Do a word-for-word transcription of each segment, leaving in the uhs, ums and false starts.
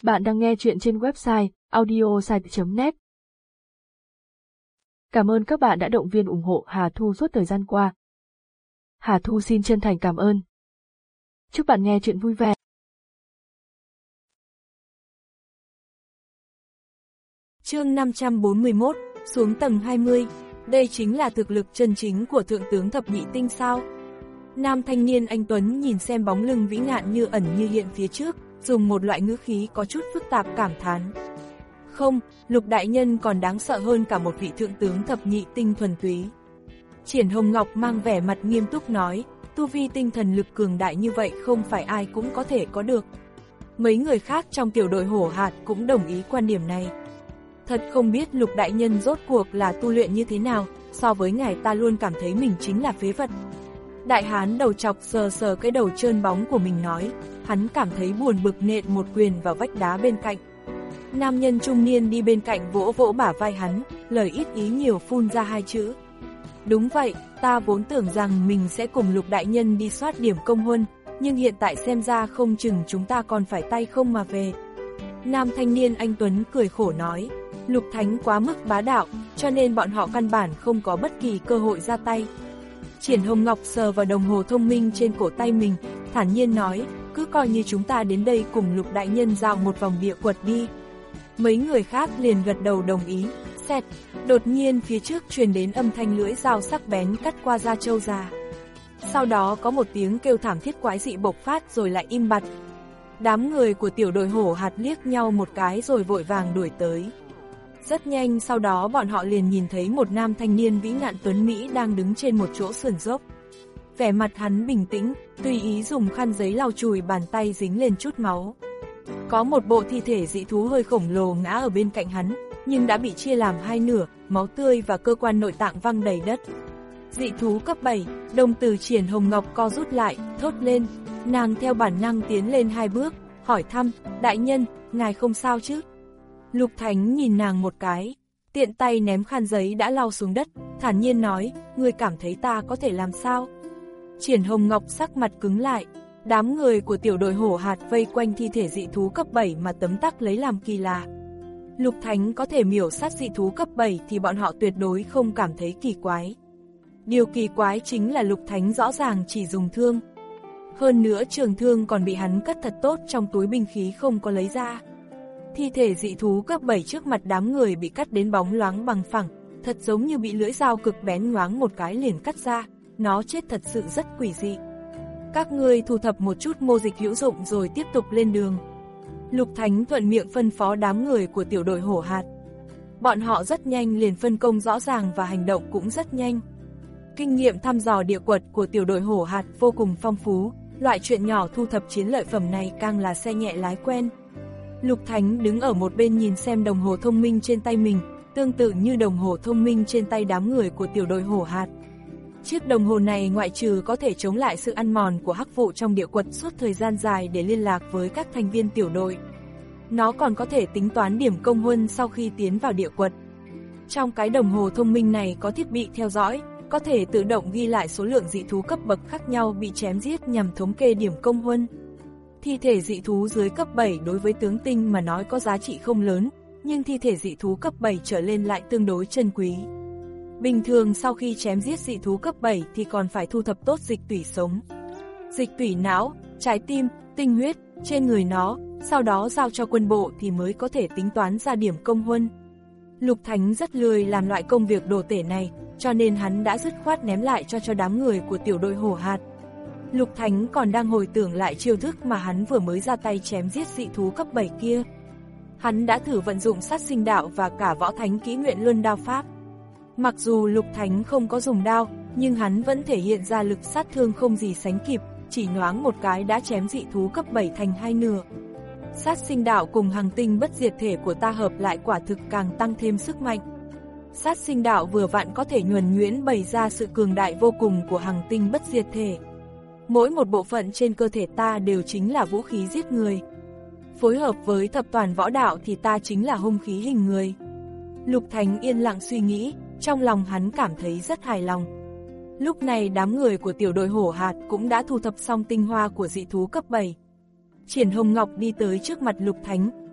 Bạn đang nghe chuyện trên website audiosite chấm net. Cảm ơn các bạn đã động viên ủng hộ Hà Thu suốt thời gian qua. Hà Thu xin chân thành cảm ơn. Chúc bạn nghe chuyện vui vẻ. Chương năm trăm bốn mươi mốt, xuống tầng hai mươi, đây chính là thực lực chân chính của thượng tướng thập nhị tinh sao? Nam thanh niên anh Tuấn nhìn xem bóng lưng vĩ ngạn như ẩn như hiện phía trước, dùng một loại ngữ khí có chút phức tạp cảm thán. Không, Lục đại nhân còn đáng sợ hơn cả một vị thượng tướng thập nhị tinh thuần túy. Triển Hồng Ngọc mang vẻ mặt nghiêm túc nói, tu vi tinh thần lực cường đại như vậy không phải ai cũng có thể có được. Mấy người khác trong tiểu đội hổ hạt cũng đồng ý quan điểm này. Thật không biết Lục đại nhân rốt cuộc là tu luyện như thế nào, so với ngài ta luôn cảm thấy mình chính là phế vật. Đại hán đầu chọc sờ sờ cái đầu trơn bóng của mình nói, hắn cảm thấy buồn bực nện một quyền vào vách đá bên cạnh. Nam nhân trung niên đi bên cạnh vỗ vỗ bả vai hắn, lời ít ý nhiều phun ra hai chữ. Đúng vậy, ta vốn tưởng rằng mình sẽ cùng Lục đại nhân đi soát điểm công huân, nhưng hiện tại xem ra không chừng chúng ta còn phải tay không mà về. Nam thanh niên anh Tuấn cười khổ nói, Lục Thánh quá mức bá đạo, cho nên bọn họ căn bản không có bất kỳ cơ hội ra tay. Triển Hồng Ngọc sờ vào đồng hồ thông minh trên cổ tay mình, thản nhiên nói, cứ coi như chúng ta đến đây cùng Lục đại nhân dạo một vòng địa quật đi. Mấy người khác liền gật đầu đồng ý. Xẹt, đột nhiên phía trước truyền đến âm thanh lưỡi dao sắc bén cắt qua da trâu già. Sau đó có một tiếng kêu thảm thiết quái dị bộc phát rồi lại im bặt. Đám người của tiểu đội hổ hạt liếc nhau một cái rồi vội vàng đuổi tới. Rất nhanh sau đó bọn họ liền nhìn thấy một nam thanh niên vĩ ngạn tuấn Mỹ đang đứng trên một chỗ sườn dốc. Vẻ mặt hắn bình tĩnh, tùy ý dùng khăn giấy lau chùi bàn tay dính lên chút máu. Có một bộ thi thể dị thú hơi khổng lồ ngã ở bên cạnh hắn, nhưng đã bị chia làm hai nửa, máu tươi và cơ quan nội tạng văng đầy đất. Dị thú cấp bảy, đồng tử Triển Hồng Ngọc co rút lại, thốt lên, nàng theo bản năng tiến lên hai bước, hỏi thăm, đại nhân, ngài không sao chứ? Lục Thánh nhìn nàng một cái, tiện tay ném khăn giấy đã lau xuống đất, thản nhiên nói, ngươi cảm thấy ta có thể làm sao? Triển Hồng Ngọc sắc mặt cứng lại, đám người của tiểu đội hổ hạt vây quanh thi thể dị thú cấp bảy mà tấm tắc lấy làm kỳ lạ. Lục Thánh có thể miểu sát dị thú cấp bảy thì bọn họ tuyệt đối không cảm thấy kỳ quái. Điều kỳ quái chính là Lục Thánh rõ ràng chỉ dùng thương. Hơn nữa trường thương còn bị hắn cất thật tốt trong túi binh khí không có lấy ra. Thi thể dị thú cấp bảy trước mặt đám người bị cắt đến bóng loáng bằng phẳng, thật giống như bị lưỡi dao cực bén ngoáng một cái liền cắt ra, nó chết thật sự rất quỷ dị. Các ngươi thu thập một chút mô dịch hữu dụng rồi tiếp tục lên đường. Lục Thánh thuận miệng phân phó đám người của tiểu đội hổ hạt. Bọn họ rất nhanh liền phân công rõ ràng và hành động cũng rất nhanh. Kinh nghiệm thăm dò địa quật của tiểu đội hổ hạt vô cùng phong phú, loại chuyện nhỏ thu thập chiến lợi phẩm này càng là xe nhẹ lái quen. Lục Thánh đứng ở một bên nhìn xem đồng hồ thông minh trên tay mình, tương tự như đồng hồ thông minh trên tay đám người của tiểu đội hổ hạt. Chiếc đồng hồ này ngoại trừ có thể chống lại sự ăn mòn của hắc vụ trong địa quật suốt thời gian dài để liên lạc với các thành viên tiểu đội. Nó còn có thể tính toán điểm công huân sau khi tiến vào địa quật. Trong cái đồng hồ thông minh này có thiết bị theo dõi, có thể tự động ghi lại số lượng dị thú cấp bậc khác nhau bị chém giết nhằm thống kê điểm công huân. Thi thể dị thú dưới cấp bảy đối với tướng tinh mà nói có giá trị không lớn, nhưng thi thể dị thú cấp bảy trở lên lại tương đối chân quý. Bình thường sau khi chém giết dị thú cấp bảy thì còn phải thu thập tốt dịch tủy sống. Dịch tủy não, trái tim, tinh huyết, trên người nó, sau đó giao cho quân bộ thì mới có thể tính toán ra điểm công huân. Lục Thánh rất lười làm loại công việc đồ tể này, cho nên hắn đã dứt khoát ném lại cho cho đám người của tiểu đội hổ hạt. Lục Thánh còn đang hồi tưởng lại chiêu thức mà hắn vừa mới ra tay chém giết dị thú cấp bảy kia. Hắn đã thử vận dụng sát sinh đạo và cả võ thánh kỹ nguyện luân đao pháp. Mặc dù Lục Thánh không có dùng đao, nhưng hắn vẫn thể hiện ra lực sát thương không gì sánh kịp, chỉ nhoáng một cái đã chém dị thú cấp bảy thành hai nửa. Sát sinh đạo cùng hằng tinh bất diệt thể của ta hợp lại quả thực càng tăng thêm sức mạnh. Sát sinh đạo vừa vặn có thể nhuần nhuyễn bày ra sự cường đại vô cùng của hằng tinh bất diệt thể. Mỗi một bộ phận trên cơ thể ta đều chính là vũ khí giết người. Phối hợp với thập toàn võ đạo thì ta chính là hung khí hình người. Lục Thánh yên lặng suy nghĩ, trong lòng hắn cảm thấy rất hài lòng. Lúc này đám người của tiểu đội hổ hạt cũng đã thu thập xong tinh hoa của dị thú cấp bảy. Triển Hồng Ngọc đi tới trước mặt Lục Thánh,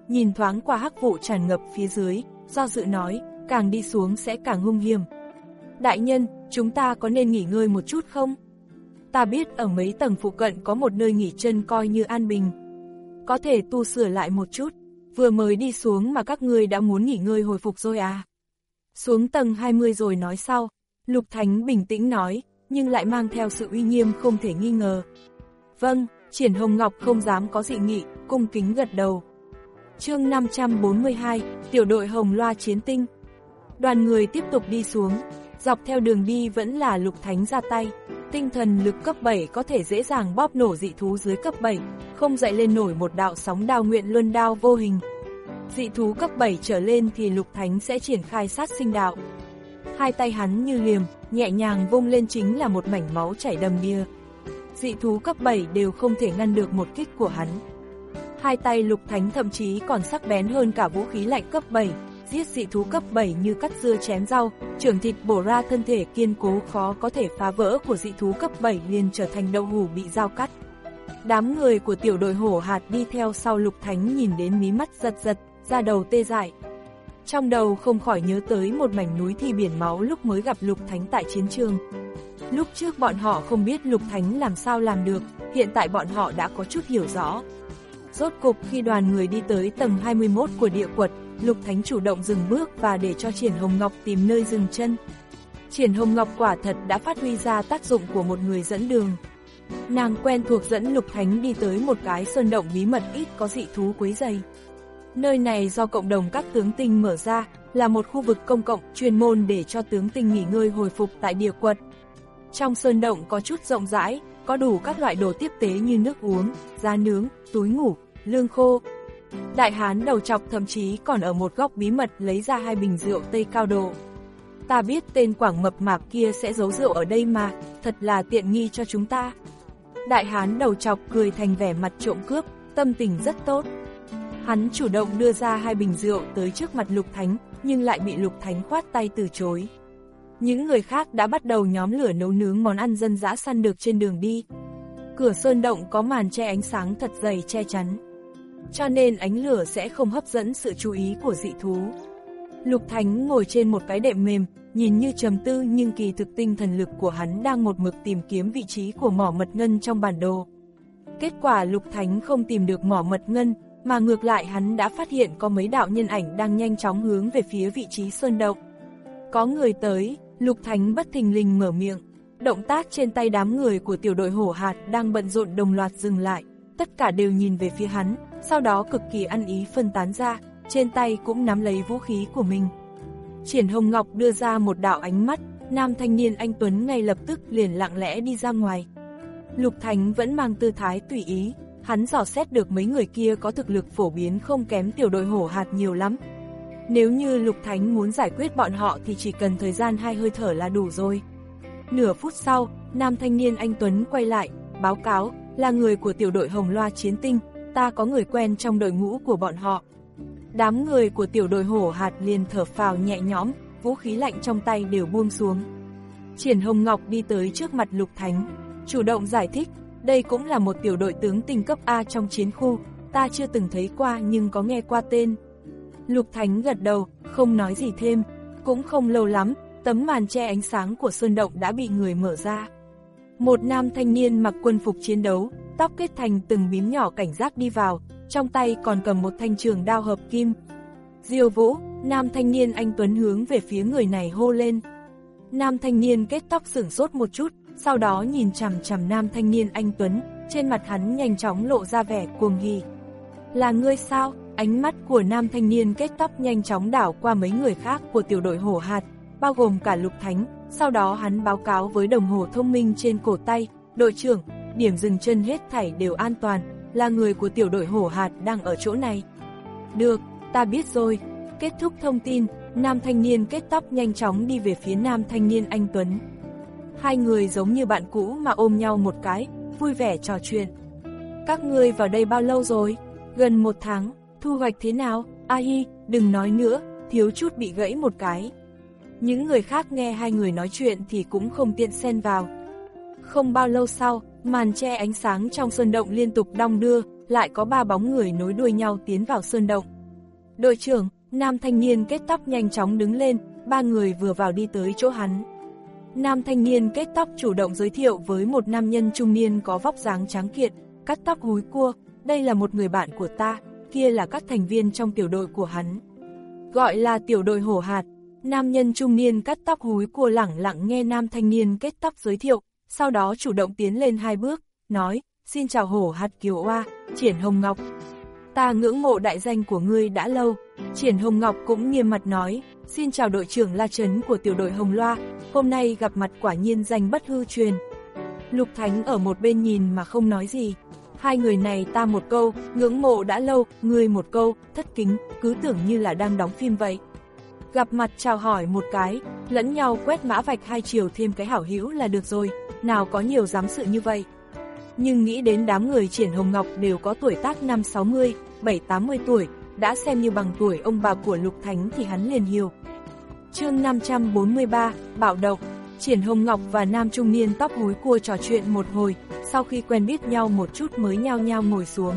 nhìn thoáng qua hắc vụ tràn ngập phía dưới, do dự nói, càng đi xuống sẽ càng hung hiểm. Đại nhân, chúng ta có nên nghỉ ngơi một chút không? Ta biết ở mấy tầng phụ cận có một nơi nghỉ chân coi như an bình. Có thể tu sửa lại một chút, vừa mới đi xuống mà các ngươi đã muốn nghỉ ngơi hồi phục rồi à? Xuống tầng hai mươi rồi nói sau, Lục Thánh bình tĩnh nói, nhưng lại mang theo sự uy nghiêm không thể nghi ngờ. Vâng, Triển Hồng Ngọc không dám có dị nghị, cung kính gật đầu. Chương năm trăm bốn mươi hai, tiểu đội Hồng Loa chiến tinh. Đoàn người tiếp tục đi xuống, dọc theo đường đi vẫn là Lục Thánh ra tay. Tinh thần lực cấp bảy có thể dễ dàng bóp nổ dị thú dưới cấp bảy, không dậy lên nổi một đạo sóng đao nguyện luân đao vô hình. Dị thú cấp bảy trở lên thì Lục Thánh sẽ triển khai sát sinh đạo. Hai tay hắn như liềm, nhẹ nhàng vung lên chính là một mảnh máu chảy đầm đìa. Dị thú cấp bảy đều không thể ngăn được một kích của hắn. Hai tay Lục Thánh thậm chí còn sắc bén hơn cả vũ khí lạnh cấp bảy, giết dị thú cấp bảy như cắt dưa chém rau, trưởng thịt bổ ra thân thể kiên cố khó có thể phá vỡ của dị thú cấp bảy liền trở thành đậu hũ bị dao cắt. Đám người của tiểu đội hổ hạt đi theo sau Lục Thánh nhìn đến mí mắt giật giật, da đầu tê dại. Trong đầu không khỏi nhớ tới một mảnh núi thi biển máu lúc mới gặp Lục Thánh tại chiến trường. Lúc trước bọn họ không biết Lục Thánh làm sao làm được, hiện tại bọn họ đã có chút hiểu rõ. Rốt cục khi đoàn người đi tới tầng hai mươi mốt của địa quật, Lục Thánh chủ động dừng bước và để cho Triển Hồng Ngọc tìm nơi dừng chân. Triển Hồng Ngọc quả thật đã phát huy ra tác dụng của một người dẫn đường. Nàng quen thuộc dẫn Lục Thánh đi tới một cái sơn động bí mật ít có dị thú quấy rầy. Nơi này do cộng đồng các tướng tinh mở ra, là một khu vực công cộng chuyên môn để cho tướng tinh nghỉ ngơi hồi phục tại địa quật. Trong sơn động có chút rộng rãi, có đủ các loại đồ tiếp tế như nước uống, da nướng, túi ngủ, lương khô. Đại hán đầu trọc thậm chí còn ở một góc bí mật lấy ra hai bình rượu Tây cao độ. Ta biết tên quảng mập mạp kia sẽ giấu rượu ở đây mà, thật là tiện nghi cho chúng ta. Đại hán đầu trọc cười thành vẻ mặt trộm cướp, tâm tình rất tốt. Hắn chủ động đưa ra hai bình rượu tới trước mặt Lục Thánh, nhưng lại bị Lục Thánh khoát tay từ chối. Những người khác đã bắt đầu nhóm lửa nấu nướng món ăn dân dã săn được trên đường đi. Cửa sơn động có màn che ánh sáng thật dày che chắn, cho nên ánh lửa sẽ không hấp dẫn sự chú ý của dị thú. Lục Thánh ngồi trên một cái đệm mềm, nhìn như trầm tư nhưng kỳ thực tinh thần lực của hắn đang một mực tìm kiếm vị trí của mỏ mật ngân trong bản đồ. Kết quả Lục Thánh không tìm được mỏ mật ngân, mà ngược lại hắn đã phát hiện có mấy đạo nhân ảnh đang nhanh chóng hướng về phía vị trí sơn động. Có người tới, Lục Thánh bất thình lình mở miệng. Động tác trên tay đám người của tiểu đội hổ hạt đang bận rộn đồng loạt dừng lại, tất cả đều nhìn về phía hắn, sau đó cực kỳ ăn ý phân tán ra, trên tay cũng nắm lấy vũ khí của mình. Triển Hồng Ngọc đưa ra một đạo ánh mắt, nam thanh niên anh Tuấn ngay lập tức liền lặng lẽ đi ra ngoài. Lục Thánh vẫn mang tư thái tùy ý, hắn dò xét được mấy người kia có thực lực phổ biến không kém tiểu đội hổ hạt nhiều lắm. Nếu như Lục Thánh muốn giải quyết bọn họ thì chỉ cần thời gian hai hơi thở là đủ rồi. Nửa phút sau, nam thanh niên anh Tuấn quay lại, báo cáo, là người của tiểu đội Hồng Loa chiến tinh, ta có người quen trong đội ngũ của bọn họ. Đám người của tiểu đội hổ hạt liền thở phào nhẹ nhõm, vũ khí lạnh trong tay đều buông xuống. Triển Hồng Ngọc đi tới trước mặt Lục Thánh, chủ động giải thích, đây cũng là một tiểu đội tướng tinh cấp A trong chiến khu, ta chưa từng thấy qua nhưng có nghe qua tên. Lục Thánh gật đầu, không nói gì thêm, cũng không lâu lắm, tấm màn che ánh sáng của sơn động đã bị người mở ra. Một nam thanh niên mặc quân phục chiến đấu, tóc kết thành từng bím nhỏ cảnh giác đi vào, trong tay còn cầm một thanh trường đao hợp kim. Diêu Vũ, nam thanh niên anh Tuấn hướng về phía người này hô lên. Nam thanh niên kết tóc sửng sốt một chút, sau đó nhìn chằm chằm nam thanh niên anh Tuấn, trên mặt hắn nhanh chóng lộ ra vẻ cuồng hỉ. Là ngươi sao? Ánh mắt của nam thanh niên kết tóc nhanh chóng đảo qua mấy người khác của tiểu đội hổ hạt, bao gồm cả Lục Thánh, sau đó hắn báo cáo với đồng hồ thông minh trên cổ tay, đội trưởng, điểm dừng chân hết thảy đều an toàn, là người của tiểu đội hổ hạt đang ở chỗ này. Được, ta biết rồi. Kết thúc thông tin, nam thanh niên kết tóc nhanh chóng đi về phía nam thanh niên anh Tuấn. Hai người giống như bạn cũ mà ôm nhau một cái, vui vẻ trò chuyện. Các ngươi vào đây bao lâu rồi? Gần một tháng, thu hoạch thế nào? A hi, đừng nói nữa, thiếu chút bị gãy một cái. Những người khác nghe hai người nói chuyện thì cũng không tiện xen vào. Không bao lâu sau, màn che ánh sáng trong sơn động liên tục đong đưa, lại có ba bóng người nối đuôi nhau tiến vào sơn động. Đội trưởng, nam thanh niên kết tóc nhanh chóng đứng lên, ba người vừa vào đi tới chỗ hắn. Nam thanh niên kết tóc chủ động giới thiệu với một nam nhân trung niên có vóc dáng tráng kiện, cắt tóc húi cua, đây là một người bạn của ta, kia là các thành viên trong tiểu đội của hắn. Gọi là tiểu đội hổ hạt. Nam nhân trung niên cắt tóc húi cua lẳng lặng nghe nam thanh niên kết tóc giới thiệu, sau đó chủ động tiến lên hai bước, nói, xin chào hổ hạt Kiều Oa, Triển Hồng Ngọc. Ta ngưỡng mộ đại danh của ngươi đã lâu. Triển Hồng Ngọc cũng nghiêm mặt nói, xin chào đội trưởng La Trấn của tiểu đội Hồng Loa, hôm nay gặp mặt quả nhiên danh bất hư truyền. Lục Thánh ở một bên nhìn mà không nói gì. Hai người này ta một câu, ngưỡng mộ đã lâu, ngươi một câu, thất kính, cứ tưởng như là đang đóng phim vậy. Gặp mặt chào hỏi một cái, lẫn nhau quét mã vạch hai chiều thêm cái hảo hữu là được rồi, nào có nhiều dám sự như vậy. Nhưng nghĩ đến đám người Triển Hồng Ngọc đều có tuổi tác năm sáu mươi, bảy tám mươi tuổi, đã xem như bằng tuổi ông bà của Lục Thánh thì hắn liền hiểu. Chương năm trăm bốn mươi ba, Bạo động. Triển Hồng Ngọc và nam trung niên tóc húi cua trò chuyện một hồi, sau khi quen biết nhau một chút mới nhao nhao ngồi xuống.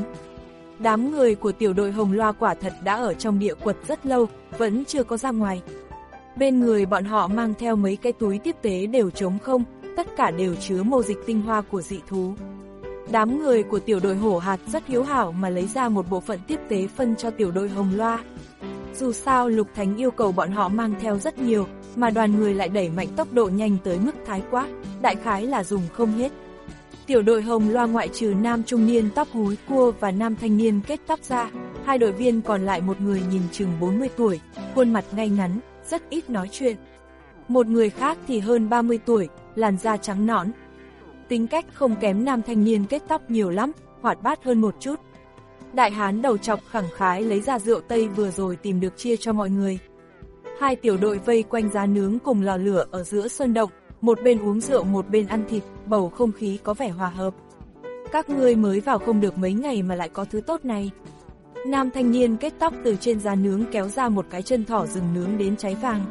Đám người của tiểu đội Hồng Loa quả thật đã ở trong địa quật rất lâu, vẫn chưa có ra ngoài. Bên người bọn họ mang theo mấy cái túi tiếp tế đều trống không, tất cả đều chứa mô dịch tinh hoa của dị thú. Đám người của tiểu đội hổ hạt rất hiếu hảo mà lấy ra một bộ phận tiếp tế phân cho tiểu đội Hồng Loa. Dù sao Lục Thánh yêu cầu bọn họ mang theo rất nhiều, mà đoàn người lại đẩy mạnh tốc độ nhanh tới mức thái quá, đại khái là dùng không hết. Tiểu đội Hồng Loa ngoại trừ nam trung niên tóc húi cua và nam thanh niên kết tóc ra, hai đội viên còn lại một người nhìn chừng bốn mươi tuổi, khuôn mặt ngay ngắn, rất ít nói chuyện. Một người khác thì hơn ba mươi tuổi, làn da trắng nõn. Tính cách không kém nam thanh niên kết tóc nhiều lắm, hoạt bát hơn một chút. Đại hán đầu chọc khẳng khái lấy ra rượu Tây vừa rồi tìm được chia cho mọi người. Hai tiểu đội vây quanh giá nướng cùng lò lửa ở giữa sơn động, một bên uống rượu một bên ăn thịt, bầu không khí có vẻ hòa hợp. Các ngươi mới vào không được mấy ngày mà lại có thứ tốt này. Nam thanh niên kết tóc từ trên giá nướng kéo ra một cái chân thỏ rừng nướng đến cháy vàng.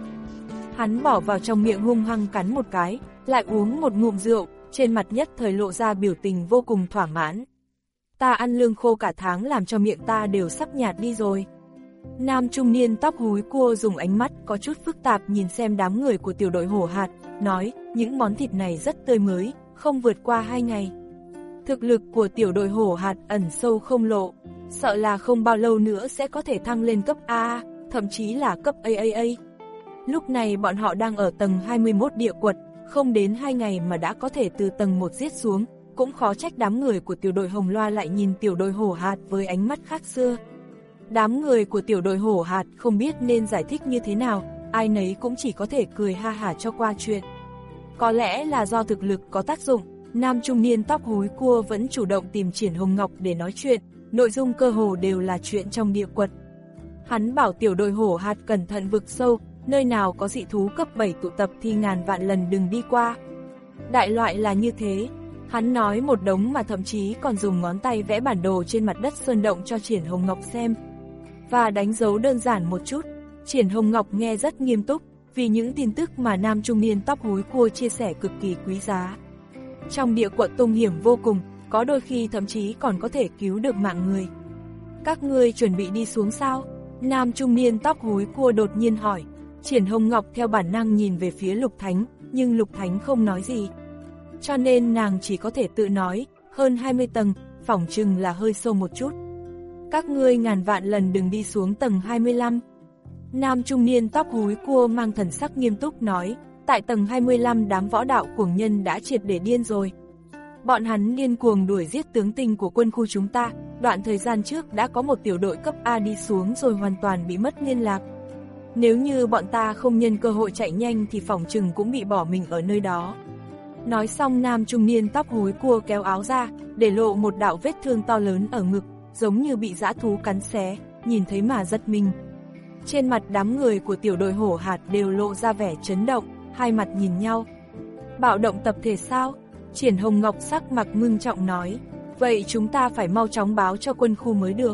Hắn bỏ vào trong miệng hung hăng cắn một cái, lại uống một ngụm rượu, trên mặt nhất thời lộ ra biểu tình vô cùng thỏa mãn. Ta ăn lương khô cả tháng làm cho miệng ta đều sắp nhạt đi rồi. Nam trung niên tóc húi cua dùng ánh mắt có chút phức tạp nhìn xem đám người của tiểu đội hổ hạt, nói, những món thịt này rất tươi mới, không vượt qua hai ngày. Thực lực của tiểu đội hổ hạt ẩn sâu không lộ, sợ là không bao lâu nữa sẽ có thể thăng lên cấp A, thậm chí là cấp A A A. Lúc này bọn họ đang ở tầng hai mươi mốt địa quật, không đến hai ngày mà đã có thể từ tầng một giết xuống, cũng khó trách đám người của tiểu đội Hồng Loa lại nhìn tiểu đội hổ hạt với ánh mắt khác xưa. Đám người của tiểu đội hổ hạt không biết nên giải thích như thế nào, ai nấy cũng chỉ có thể cười ha hả cho qua chuyện. Có lẽ là do thực lực có tác dụng, nam trung niên tóc húi cua vẫn chủ động tìm Triển Hồng Ngọc để nói chuyện, nội dung cơ hồ đều là chuyện trong địa quật. Hắn bảo tiểu đội hổ hạt cẩn thận vực sâu, nơi nào có dị thú cấp bảy tụ tập thì ngàn vạn lần đừng đi qua. Đại loại là như thế, hắn nói một đống mà thậm chí còn dùng ngón tay vẽ bản đồ trên mặt đất sơn động cho Triển Hồng Ngọc xem. Và đánh dấu đơn giản một chút, Triển Hồng Ngọc nghe rất nghiêm túc, vì những tin tức mà nam trung niên tóc húi cua chia sẻ cực kỳ quý giá. Trong địa quật tung hiểm vô cùng, có đôi khi thậm chí còn có thể cứu được mạng người. Các ngươi chuẩn bị đi xuống sao? Nam trung niên tóc húi cua đột nhiên hỏi. Triển Hồng Ngọc theo bản năng nhìn về phía Lục Thánh, nhưng Lục Thánh không nói gì. Cho nên nàng chỉ có thể tự nói, hơn hai mươi tầng, phỏng chừng là hơi sâu một chút. Các ngươi ngàn vạn lần đừng đi xuống tầng hai mươi lăm. Nam trung niên tóc húi cua mang thần sắc nghiêm túc nói, tại tầng hai mươi lăm đám võ đạo cuồng nhân đã triệt để điên rồi. Bọn hắn điên cuồng đuổi giết tướng tinh của quân khu chúng ta, đoạn thời gian trước đã có một tiểu đội cấp A đi xuống rồi hoàn toàn bị mất liên lạc. Nếu như bọn ta không nhân cơ hội chạy nhanh thì phỏng chừng cũng bị bỏ mình ở nơi đó. Nói xong nam trung niên tóc húi cua kéo áo ra, để lộ một đạo vết thương to lớn ở ngực, giống như bị dã thú cắn xé, nhìn thấy mà giật mình. Trên mặt đám người của tiểu đội hổ hạt đều lộ ra vẻ chấn động, hai mặt nhìn nhau. Bạo động tập thể sao? Triển Hồng Ngọc sắc mặt ngưng trọng nói, vậy chúng ta phải mau chóng báo cho quân khu mới được.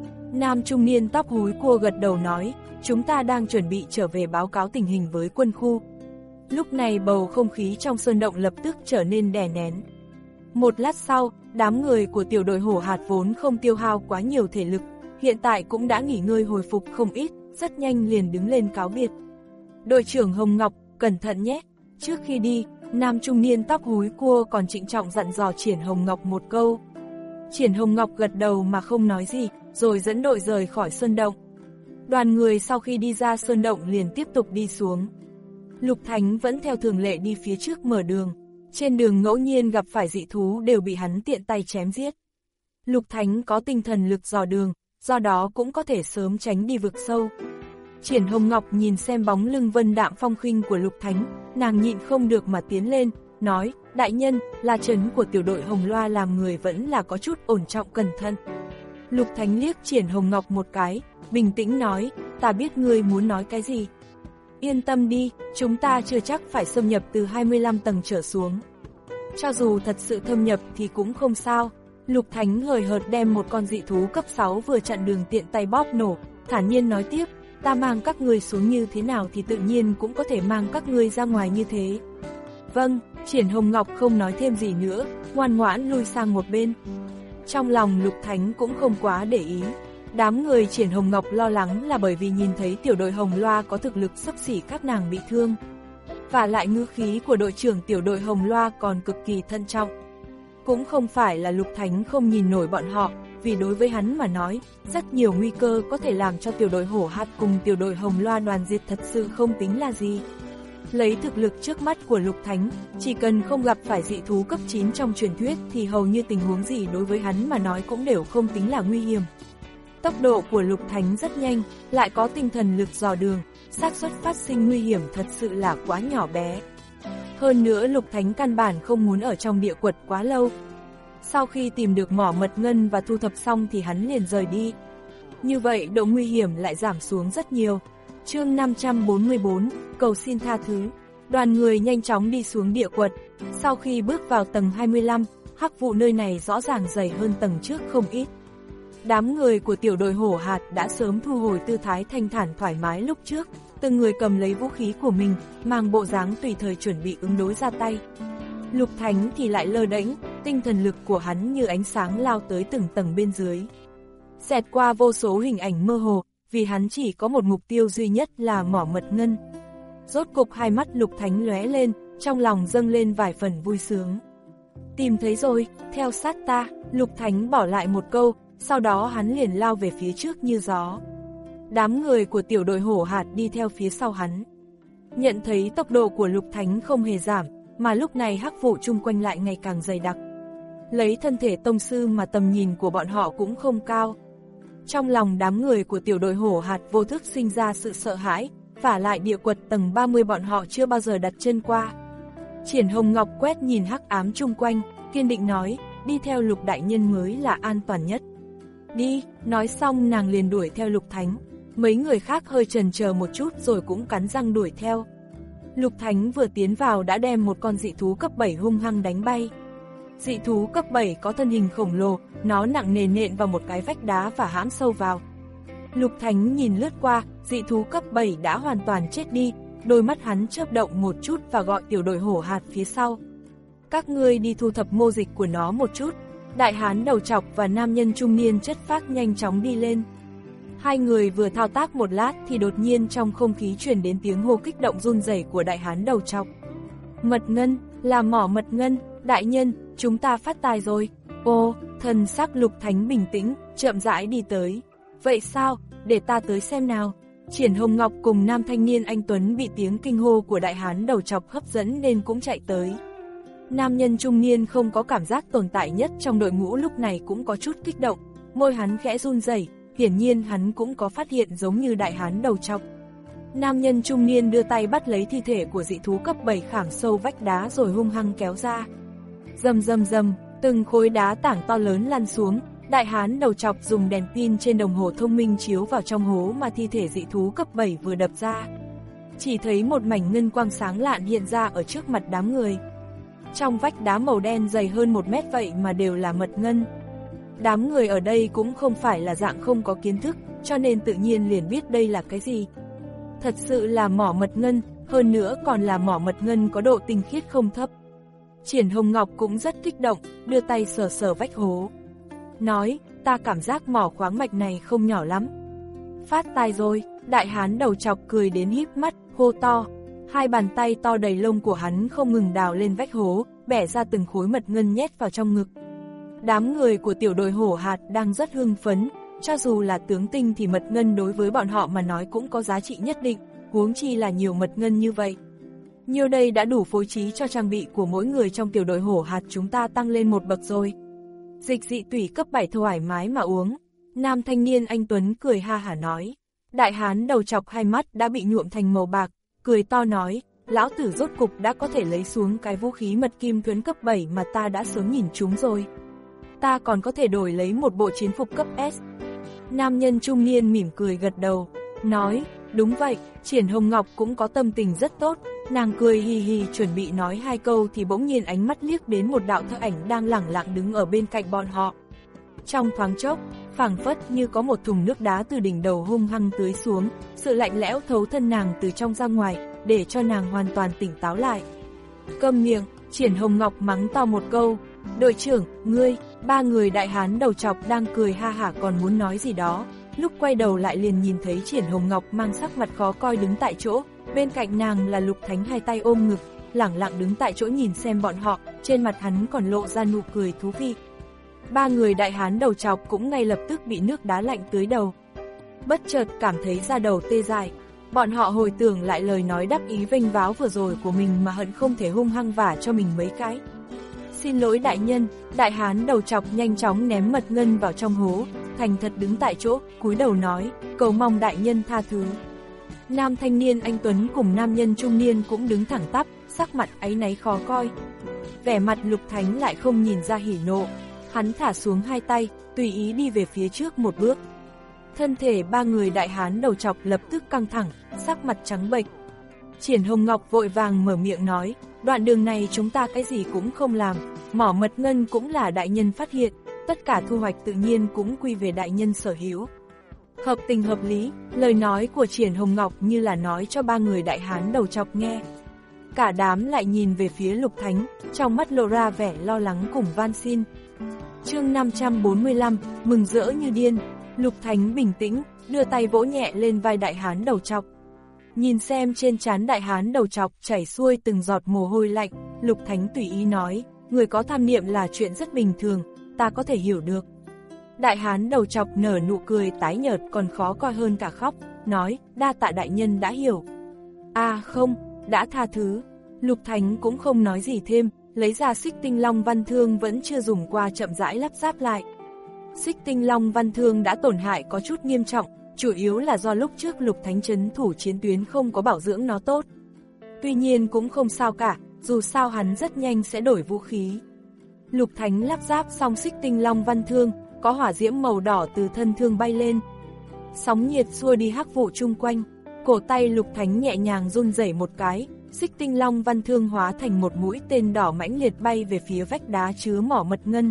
Nam trung niên tóc húi cua gật đầu nói, chúng ta đang chuẩn bị trở về báo cáo tình hình với quân khu. Lúc này bầu không khí trong sơn động lập tức trở nên đè nén. Một lát sau, đám người của tiểu đội hổ hạt vốn không tiêu hao quá nhiều thể lực, hiện tại cũng đã nghỉ ngơi hồi phục không ít, rất nhanh liền đứng lên cáo biệt. Đội trưởng Hồng Ngọc, cẩn thận nhé. Trước khi đi, nam trung niên tóc húi cua còn trịnh trọng dặn dò Triển Hồng Ngọc một câu. Triển Hồng Ngọc gật đầu mà không nói gì, rồi dẫn đội rời khỏi sơn động. Đoàn người sau khi đi ra sơn động liền tiếp tục đi xuống. Lục Thánh vẫn theo thường lệ đi phía trước mở đường. Trên đường ngẫu nhiên gặp phải dị thú đều bị hắn tiện tay chém giết. Lục Thánh có tinh thần lực dò đường, do đó cũng có thể sớm tránh đi vực sâu. Triển Hồng Ngọc nhìn xem bóng lưng vân đạm phong khinh của Lục Thánh, nàng nhịn không được mà tiến lên, nói, đại nhân, là trấn của tiểu đội Hồng Loa làm người vẫn là có chút ổn trọng cẩn thận. Lục Thánh liếc Triển Hồng Ngọc một cái, bình tĩnh nói, ta biết ngươi muốn nói cái gì. Yên tâm đi, chúng ta chưa chắc phải xâm nhập từ hai mươi lăm tầng trở xuống. Cho dù thật sự thâm nhập thì cũng không sao. Lục Thánh hời hợt đem một con dị thú cấp sáu vừa chặn đường tiện tay bóp nổ, thản nhiên nói tiếp, ta mang các ngươi xuống như thế nào thì tự nhiên cũng có thể mang các ngươi ra ngoài như thế. Vâng, Triển Hồng Ngọc không nói thêm gì nữa, ngoan ngoãn lui sang một bên. Trong lòng Lục Thánh cũng không quá để ý. Đám người Triển Hồng Ngọc lo lắng là bởi vì nhìn thấy tiểu đội Hồng Loa có thực lực xấp xỉ các nàng bị thương. Và lại ngữ khí của đội trưởng tiểu đội Hồng Loa còn cực kỳ thận trọng. Cũng không phải là Lục Thánh không nhìn nổi bọn họ, vì đối với hắn mà nói, rất nhiều nguy cơ có thể làm cho tiểu đội Hổ Hạt cùng tiểu đội Hồng Loa đoàn diệt thật sự không tính là gì. Lấy thực lực trước mắt của Lục Thánh, chỉ cần không gặp phải dị thú cấp chín trong truyền thuyết thì hầu như tình huống gì đối với hắn mà nói cũng đều không tính là nguy hiểm. Tốc độ của Lục Thánh rất nhanh, lại có tinh thần lực dò đường, xác suất phát sinh nguy hiểm thật sự là quá nhỏ bé. Hơn nữa Lục Thánh căn bản không muốn ở trong địa quật quá lâu. Sau khi tìm được mỏ mật ngân và thu thập xong thì hắn liền rời đi. Như vậy độ nguy hiểm lại giảm xuống rất nhiều. Chương năm trăm bốn mươi bốn, cầu xin tha thứ. Đoàn người nhanh chóng đi xuống địa quật. Sau khi bước vào tầng hai mươi lăm, hắc vụ nơi này rõ ràng dày hơn tầng trước không ít. Đám người của tiểu đội Hổ Hạt đã sớm thu hồi tư thái thanh thản thoải mái lúc trước, từng người cầm lấy vũ khí của mình, mang bộ dáng tùy thời chuẩn bị ứng đối ra tay. Lục Thánh thì lại lơ đễnh, tinh thần lực của hắn như ánh sáng lao tới từng tầng bên dưới. Xẹt qua vô số hình ảnh mơ hồ, vì hắn chỉ có một mục tiêu duy nhất là mỏ mật ngân. Rốt cục hai mắt Lục Thánh lóe lên, trong lòng dâng lên vài phần vui sướng. Tìm thấy rồi, theo sát ta, Lục Thánh bỏ lại một câu, sau đó hắn liền lao về phía trước như gió. Đám người của tiểu đội Hổ Hạt đi theo phía sau hắn. Nhận thấy tốc độ của Lục Thánh không hề giảm, mà lúc này hắc vụ chung quanh lại ngày càng dày đặc. Lấy thân thể tông sư mà tầm nhìn của bọn họ cũng không cao. Trong lòng đám người của tiểu đội Hổ Hạt vô thức sinh ra sự sợ hãi, vả lại địa quật tầng ba mươi bọn họ chưa bao giờ đặt chân qua. Triển Hồng Ngọc quét nhìn hắc ám chung quanh, kiên định nói, đi theo Lục đại nhân mới là an toàn nhất. Đi, nói xong nàng liền đuổi theo Lục Thánh. Mấy người khác hơi chần chờ một chút rồi cũng cắn răng đuổi theo. Lục Thánh vừa tiến vào đã đem một con dị thú cấp bảy hung hăng đánh bay. Dị thú cấp bảy có thân hình khổng lồ, nó nặng nề nện vào một cái vách đá và hãm sâu vào. Lục Thánh nhìn lướt qua, dị thú cấp bảy đã hoàn toàn chết đi, đôi mắt hắn chớp động một chút và gọi tiểu đội Hổ Hạt phía sau. Các ngươi đi thu thập mô dịch của nó một chút. Đại hán đầu trọc và nam nhân trung niên chất phác nhanh chóng đi lên. Hai người vừa thao tác một lát thì đột nhiên trong không khí truyền đến tiếng hô kích động run rẩy của đại hán đầu trọc. Mật ngân, là mỏ mật ngân, đại nhân, chúng ta phát tài rồi. Ô, thần sắc Lục Thánh bình tĩnh, chậm rãi đi tới. Vậy sao, để ta tới xem nào. Triển Hồng Ngọc cùng nam thanh niên anh Tuấn bị tiếng kinh hô của đại hán đầu trọc hấp dẫn nên cũng chạy tới. Nam nhân trung niên không có cảm giác tồn tại nhất trong đội ngũ lúc này cũng có chút kích động, môi hắn khẽ run rẩy, hiển nhiên hắn cũng có phát hiện giống như đại hán đầu trọc. Nam nhân trung niên đưa tay bắt lấy thi thể của dị thú cấp bảy khảm sâu vách đá rồi hung hăng kéo ra. Rầm rầm rầm, từng khối đá tảng to lớn lăn xuống, đại hán đầu trọc dùng đèn pin trên đồng hồ thông minh chiếu vào trong hố mà thi thể dị thú cấp bảy vừa đập ra. Chỉ thấy một mảnh ngân quang sáng lạn hiện ra ở trước mặt đám người. Trong vách đá màu đen dày hơn một mét vậy mà đều là mật ngân. Đám người ở đây cũng không phải là dạng không có kiến thức, cho nên tự nhiên liền biết đây là cái gì. Thật sự là mỏ mật ngân, hơn nữa còn là mỏ mật ngân có độ tinh khiết không thấp. Triển Hồng Ngọc cũng rất kích động, đưa tay sờ sờ vách hố. nói, ta cảm giác mỏ khoáng mạch này không nhỏ lắm. Phát tài rồi, đại hán đầu chọc cười đến híp mắt, hô to. Hai bàn tay to đầy lông của hắn không ngừng đào lên vách hố, bẻ ra từng khối mật ngân nhét vào trong ngực. Đám người của tiểu đội hổ hạt đang rất hưng phấn, cho dù là tướng tinh thì mật ngân đối với bọn họ mà nói cũng có giá trị nhất định, huống chi là nhiều mật ngân như vậy. Nhiều đây đã đủ phối trí cho trang bị của mỗi người trong tiểu đội hổ hạt chúng ta tăng lên một bậc rồi. Dịch dị tủy cấp bảy thoải mái mà uống. Nam thanh niên anh Tuấn cười ha hả nói. Đại hán đầu chọc hai mắt đã bị nhuộm thành màu bạc, cười to nói, lão tử rốt cục đã có thể lấy xuống cái vũ khí mật kim thuẫn cấp bảy mà ta đã sớm nhìn chúng rồi. Ta còn có thể đổi lấy một bộ chiến phục cấp S. Nam nhân trung niên mỉm cười gật đầu, nói, đúng vậy, Triển Hồng Ngọc cũng có tâm tình rất tốt, nàng cười hì hì chuẩn bị nói hai câu thì bỗng nhiên ánh mắt liếc đến một đạo thân ảnh đang lẳng lặng đứng ở bên cạnh bọn họ. Trong thoáng chốc, phảng phất như có một thùng nước đá từ đỉnh đầu hung hăng tưới xuống, sự lạnh lẽo thấu thân nàng từ trong ra ngoài, để cho nàng hoàn toàn tỉnh táo lại. Câm miệng, Triển Hồng Ngọc mắng to một câu, đội trưởng, ngươi, ba người đại hán đầu chọc đang cười ha hả còn muốn nói gì đó, lúc quay đầu lại liền nhìn thấy Triển Hồng Ngọc mang sắc mặt khó coi đứng tại chỗ, bên cạnh nàng là Lục Thánh hai tay ôm ngực, lẳng lặng đứng tại chỗ nhìn xem bọn họ, trên mặt hắn còn lộ ra nụ cười thú vị. Ba người đại hán đầu chọc cũng ngay lập tức bị nước đá lạnh tưới đầu. Bất chợt cảm thấy da đầu tê dại, bọn họ hồi tưởng lại lời nói đắc ý vênh váo vừa rồi của mình mà hận không thể hung hăng vả cho mình mấy cái. Xin lỗi đại nhân, đại hán đầu chọc nhanh chóng ném mật ngân vào trong hố, thành thật đứng tại chỗ, cúi đầu nói, cầu mong đại nhân tha thứ. Nam thanh niên anh Tuấn cùng nam nhân trung niên cũng đứng thẳng tắp, sắc mặt áy náy khó coi. Vẻ mặt Lục Thánh lại không nhìn ra hỉ nộ, hắn thả xuống hai tay, tùy ý đi về phía trước một bước. Thân thể ba người đại hán đầu chọc lập tức căng thẳng, sắc mặt trắng bệch. Triển Hồng Ngọc vội vàng mở miệng nói, đoạn đường này chúng ta cái gì cũng không làm, mỏ mật ngân cũng là đại nhân phát hiện, tất cả thu hoạch tự nhiên cũng quy về đại nhân sở hữu. Hợp tình hợp lý, lời nói của Triển Hồng Ngọc như là nói cho ba người đại hán đầu chọc nghe. Cả đám lại nhìn về phía Lục Thánh, trong mắt lộ ra vẻ lo lắng cùng van xin. Chương năm trăm bốn mươi lăm, mừng rỡ như điên. Lục Thánh bình tĩnh, đưa tay vỗ nhẹ lên vai đại hán đầu chọc. Nhìn xem trên trán đại hán đầu chọc chảy xuôi từng giọt mồ hôi lạnh, Lục Thánh tùy ý nói, người có tham niệm là chuyện rất bình thường, ta có thể hiểu được. Đại hán đầu chọc nở nụ cười tái nhợt còn khó coi hơn cả khóc, nói, đa tạ đại nhân đã hiểu. À không, đã tha thứ. Lục Thánh cũng không nói gì thêm, lấy ra xích tinh long văn thương vẫn chưa dùng qua chậm rãi lắp ráp lại. Xích tinh long văn thương đã tổn hại có chút nghiêm trọng, chủ yếu là do lúc trước Lục Thánh trấn thủ chiến tuyến không có bảo dưỡng nó tốt. Tuy nhiên cũng không sao cả, dù sao hắn rất nhanh sẽ đổi vũ khí. Lục Thánh lắp ráp xong xích tinh long văn thương, có hỏa diễm màu đỏ từ thân thương bay lên. Sóng nhiệt xua đi hắc vụ chung quanh, cổ tay Lục Thánh nhẹ nhàng run rẩy một cái, xích tinh long văn thương hóa thành một mũi tên đỏ mãnh liệt bay về phía vách đá chứa mỏ mật ngân.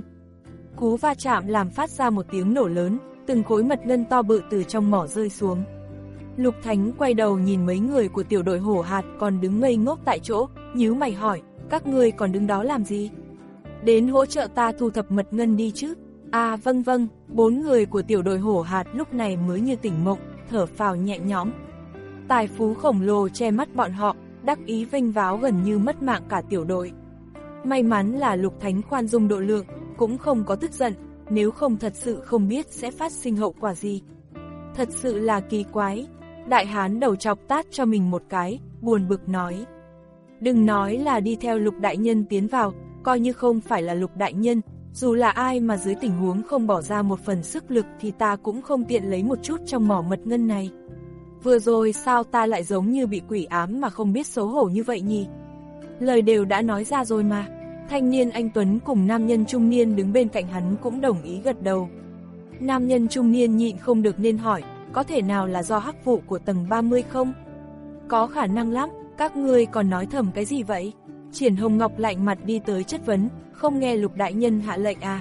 Cú va chạm làm phát ra một tiếng nổ lớn, từng khối mật ngân to bự từ trong mỏ rơi xuống. Lục Thánh quay đầu nhìn mấy người của tiểu đội hổ hạt còn đứng ngây ngốc tại chỗ, nhíu mày hỏi, các ngươi còn đứng đó làm gì? Đến hỗ trợ ta thu thập mật ngân đi chứ? À vâng vâng, bốn người của tiểu đội hổ hạt lúc này mới như tỉnh mộng, thở phào nhẹ nhõm. Tài phú khổng lồ che mắt bọn họ, đắc ý vênh váo gần như mất mạng cả tiểu đội. May mắn là Lục Thánh khoan dung độ lượng, cũng không có tức giận, nếu không thật sự không biết sẽ phát sinh hậu quả gì. Thật sự là kỳ quái. Đại hán đầu chọc tát cho mình một cái, buồn bực nói. Đừng nói là đi theo Lục đại nhân tiến vào, coi như không phải là Lục đại nhân, dù là ai mà dưới tình huống không bỏ ra một phần sức lực thì ta cũng không tiện lấy một chút trong mỏ mật ngân này. Vừa rồi sao ta lại giống như bị quỷ ám mà không biết xấu hổ như vậy nhỉ? Lời đều đã nói ra rồi mà. Thanh niên anh Tuấn cùng nam nhân trung niên đứng bên cạnh hắn cũng đồng ý gật đầu. Nam nhân trung niên nhịn không được nên hỏi, có thể nào là do hắc vụ của tầng ba mươi không? Có khả năng lắm, các ngươi còn nói thầm cái gì vậy? Triển Hồng Ngọc lạnh mặt đi tới chất vấn, không nghe Lục đại nhân hạ lệnh à?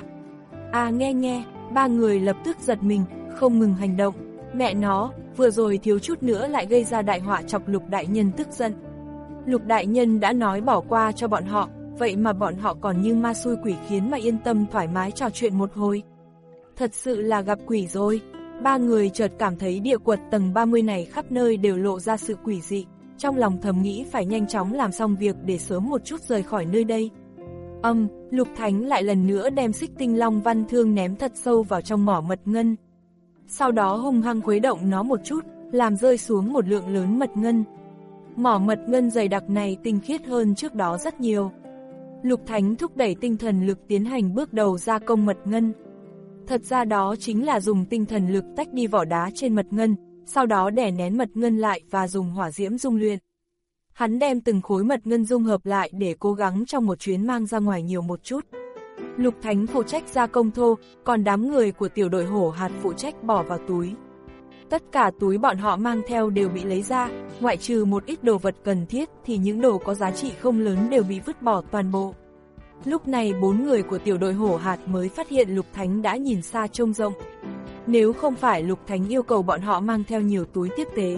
À nghe nghe, ba người lập tức giật mình, không ngừng hành động. Mẹ nó, vừa rồi thiếu chút nữa lại gây ra đại họa chọc Lục đại nhân tức giận. Lục đại nhân đã nói bỏ qua cho bọn họ, vậy mà bọn họ còn như ma xui quỷ khiến mà yên tâm thoải mái trò chuyện một hồi. thật sự là gặp quỷ rồi. Ba người chợt cảm thấy địa quật tầng ba mươi này khắp nơi đều lộ ra sự quỷ dị, trong lòng thầm nghĩ phải nhanh chóng làm xong việc để sớm một chút rời khỏi nơi đây. Âm, Lục Thánh lại lần nữa đem xích tinh long văn thương ném thật sâu vào trong mỏ mật ngân. Sau đó hung hăng khuấy động nó một chút, làm rơi xuống một lượng lớn mật ngân. Mỏ mật ngân dày đặc này tinh khiết hơn trước đó rất nhiều. Lục Thánh thúc đẩy tinh thần lực tiến hành bước đầu gia công mật ngân. Thật ra đó chính là dùng tinh thần lực tách đi vỏ đá trên mật ngân, sau đó đè nén mật ngân lại và dùng hỏa diễm dung luyện. Hắn đem từng khối mật ngân dung hợp lại để cố gắng trong một chuyến mang ra ngoài nhiều một chút. Lục Thánh phụ trách gia công thô, còn đám người của tiểu đội hổ hạt phụ trách bỏ vào túi. Tất cả túi bọn họ mang theo đều bị lấy ra, ngoại trừ một ít đồ vật cần thiết thì những đồ có giá trị không lớn đều bị vứt bỏ toàn bộ. Lúc này bốn người của tiểu đội hổ hạt mới phát hiện Lục Thánh đã nhìn xa trông rộng. Nếu không phải Lục Thánh yêu cầu bọn họ mang theo nhiều túi tiếp tế,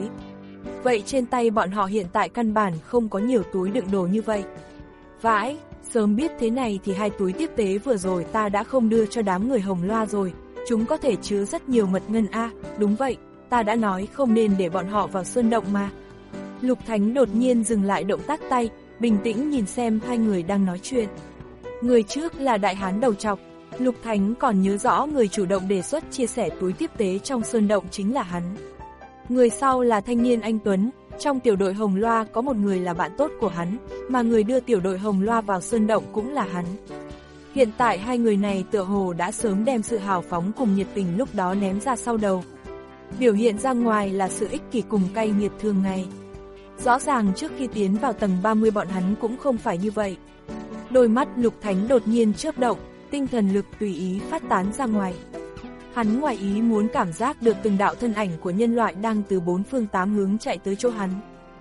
vậy trên tay bọn họ hiện tại căn bản không có nhiều túi đựng đồ như vậy. Vãi, sớm biết thế này thì hai túi tiếp tế vừa rồi ta đã không đưa cho đám người Hồng Loa rồi, chúng có thể chứa rất nhiều mật ngân a. À, đúng vậy, ta đã nói không nên để bọn họ vào sơn động mà. Lục Thánh đột nhiên dừng lại động tác tay, bình tĩnh nhìn xem hai người đang nói chuyện. Người trước là đại hán đầu trọc, Lục Thánh còn nhớ rõ người chủ động đề xuất chia sẻ túi tiếp tế trong sơn động chính là hắn. Người sau là thanh niên anh Tuấn, trong tiểu đội Hồng Loa có một người là bạn tốt của hắn, mà người đưa tiểu đội Hồng Loa vào sơn động cũng là hắn. Hiện tại hai người này tựa hồ đã sớm đem sự hào phóng cùng nhiệt tình lúc đó ném ra sau đầu. Biểu hiện ra ngoài là sự ích kỷ cùng cay nghiệt thường ngày. Rõ ràng trước khi tiến vào tầng ba mươi bọn hắn cũng không phải như vậy. Đôi mắt Lục Thánh đột nhiên chớp động, tinh thần lực tùy ý phát tán ra ngoài. Hắn ngoài ý muốn cảm giác được từng đạo thân ảnh của nhân loại đang từ bốn phương tám hướng chạy tới chỗ hắn.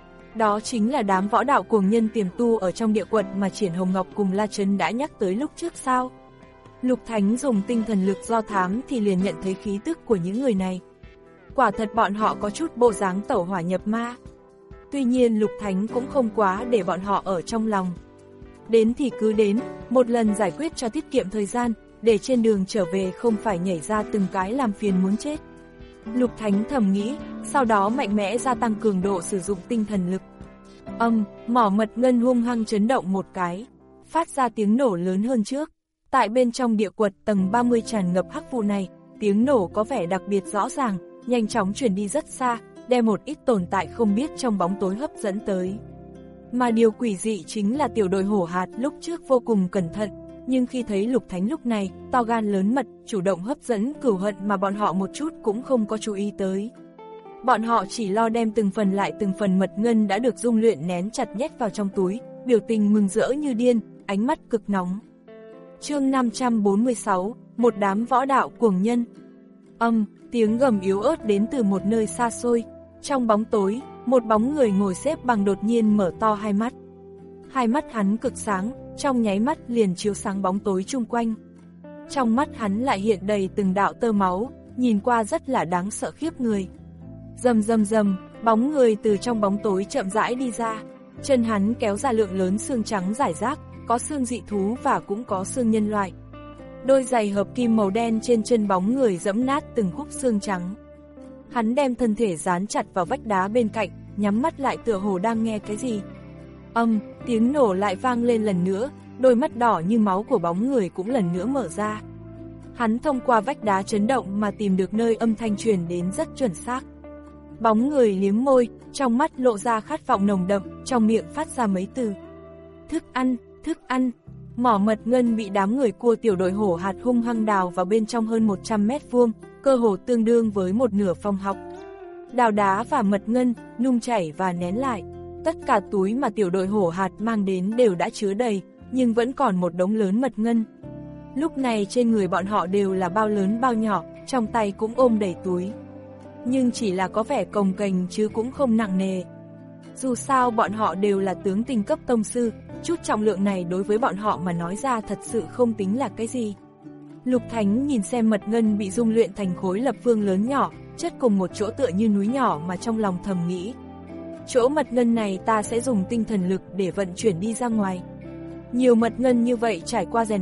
Đó chính là đám võ đạo cuồng nhân tiềm tu ở trong địa quật mà Triển Hồng Ngọc cùng La Trấn đã nhắc tới lúc trước sao. Lục Thánh dùng tinh thần lực do thám thì liền nhận thấy khí tức của những người này. Quả thật bọn họ có chút bộ dáng tẩu hỏa nhập ma. Tuy nhiên Lục Thánh cũng không quá để bọn họ ở trong lòng. Đến thì cứ đến, một lần giải quyết cho tiết kiệm thời gian, để trên đường trở về không phải nhảy ra từng cái làm phiền muốn chết. Lục Thánh thầm nghĩ, sau đó mạnh mẽ gia tăng cường độ sử dụng tinh thần lực. Âm, mỏ mật ngân hung hăng chấn động một cái, phát ra tiếng nổ lớn hơn trước. Tại bên trong địa quật tầng ba mươi tràn ngập hắc vụ này, tiếng nổ có vẻ đặc biệt rõ ràng, nhanh chóng truyền đi rất xa, đem một ít tồn tại không biết trong bóng tối hấp dẫn tới. Mà điều quỷ dị chính là tiểu đội hổ hạt lúc trước vô cùng cẩn thận, nhưng khi thấy Lục Thánh lúc này, to gan lớn mật, chủ động hấp dẫn cửu hận mà bọn họ một chút cũng không có chú ý tới. Bọn họ chỉ lo đem từng phần lại từng phần mật ngân đã được dung luyện nén chặt nhét vào trong túi, biểu tình mừng rỡ như điên, ánh mắt cực nóng. Chương năm trăm bốn mươi sáu, một đám võ đạo cuồng nhân. Âm, tiếng gầm yếu ớt đến từ một nơi xa xôi. Trong bóng tối, một bóng người ngồi xếp bằng đột nhiên mở to hai mắt. Hai mắt hắn cực sáng, trong nháy mắt liền chiếu sáng bóng tối chung quanh. Trong mắt hắn lại hiện đầy từng đạo tơ máu, nhìn qua rất là đáng sợ khiếp người. Rầm rầm rầm, bóng người từ trong bóng tối chậm rãi đi ra. Chân hắn kéo ra lượng lớn xương trắng rải rác, có xương dị thú và cũng có xương nhân loại. Đôi giày hợp kim màu đen trên chân bóng người giẫm nát từng khúc xương trắng. Hắn đem thân thể dán chặt vào vách đá bên cạnh, nhắm mắt lại tựa hồ đang nghe cái gì. Âm, tiếng nổ lại vang lên lần nữa, đôi mắt đỏ như máu của bóng người cũng lần nữa mở ra. Hắn thông qua vách đá chấn động mà tìm được nơi âm thanh truyền đến rất chuẩn xác. Bóng người liếm môi, trong mắt lộ ra khát vọng nồng đậm, trong miệng phát ra mấy từ. Thức ăn, thức ăn. Mỏ mật ngân bị đám người cua tiểu đội hổ hạt hung hăng đào vào bên trong hơn một trăm mét vuông, cơ hồ tương đương với một nửa phòng học. Đào đá và mật ngân, nung chảy và nén lại. Tất cả túi mà tiểu đội hổ hạt mang đến đều đã chứa đầy, nhưng vẫn còn một đống lớn mật ngân. Lúc này trên người bọn họ đều là bao lớn bao nhỏ, trong tay cũng ôm đầy túi. Nhưng chỉ là có vẻ cồng kềnh chứ cũng không nặng nề. Dù sao bọn họ đều là tướng tinh cấp tông sư, chút trọng lượng này đối với bọn họ mà nói ra thật sự không tính là cái gì. Lục Thánh nhìn xem mật ngân bị dung luyện thành khối lập phương lớn nhỏ, chất cùng một chỗ tựa như núi nhỏ mà trong lòng thầm nghĩ. Chỗ mật ngân này ta sẽ dùng tinh thần lực để vận chuyển đi ra ngoài. Nhiều mật ngân như vậy trải qua rèn luyện,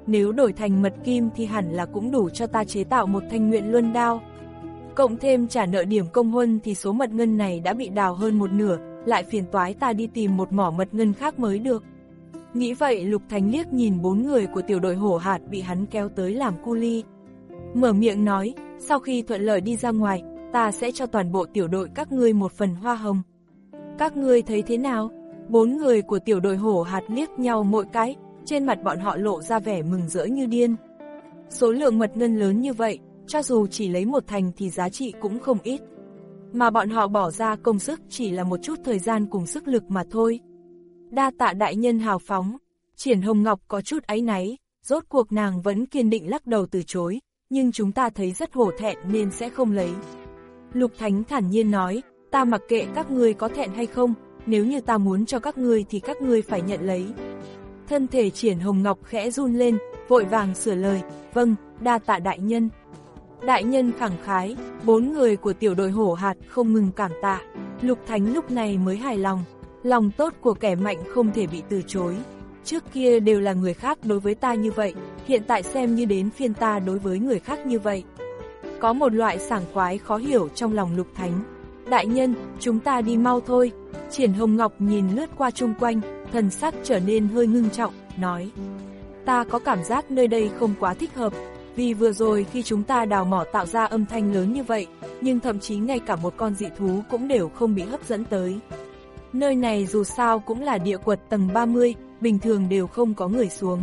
nếu đổi thành mật kim thì hẳn là cũng đủ cho ta chế tạo một thanh Nguyện Luân đao. Cộng thêm trả nợ điểm công huân thì số mật ngân này đã bị đào hơn một nửa, lại phiền toái ta đi tìm một mỏ mật ngân khác mới được. Nghĩ vậy Lục Thánh liếc nhìn bốn người của tiểu đội hổ hạt bị hắn kéo tới làm cu li. Mở miệng nói, sau khi thuận lợi đi ra ngoài, ta sẽ cho toàn bộ tiểu đội các ngươi một phần hoa hồng. Các ngươi thấy thế nào? Bốn người của tiểu đội hổ hạt liếc nhau mỗi cái, trên mặt bọn họ lộ ra vẻ mừng rỡ như điên. Số lượng mật ngân lớn như vậy, cho dù chỉ lấy một thành thì giá trị cũng không ít. Mà bọn họ bỏ ra công sức chỉ là một chút thời gian cùng sức lực mà thôi. Đa tạ đại nhân hào phóng. Triển Hồng Ngọc có chút áy náy, rốt cuộc nàng vẫn kiên định lắc đầu từ chối, nhưng chúng ta thấy rất hổ thẹn nên sẽ không lấy. Lục Thánh thản nhiên nói, ta mặc kệ các ngươi có thẹn hay không, nếu như ta muốn cho các ngươi thì các ngươi phải nhận lấy. Thân thể Triển Hồng Ngọc khẽ run lên, vội vàng sửa lời, vâng, đa tạ đại nhân. Đại nhân khẳng khái, bốn người của tiểu đội hổ hạt không ngừng cảm tạ. Lục Thánh lúc này mới hài lòng, lòng tốt của kẻ mạnh không thể bị từ chối. Trước kia đều là người khác đối với ta như vậy, hiện tại xem như đến phiên ta đối với người khác như vậy. Có một loại sảng khoái khó hiểu trong lòng Lục Thánh. Đại nhân, chúng ta đi mau thôi. Triển Hồng Ngọc nhìn lướt qua chung quanh, thần sắc trở nên hơi ngưng trọng, nói. Ta có cảm giác nơi đây không quá thích hợp, vì vừa rồi khi chúng ta đào mỏ tạo ra âm thanh lớn như vậy, nhưng thậm chí ngay cả một con dị thú cũng đều không bị hấp dẫn tới. Nơi này dù sao cũng là địa quật tầng ba mươi, bình thường đều không có người xuống.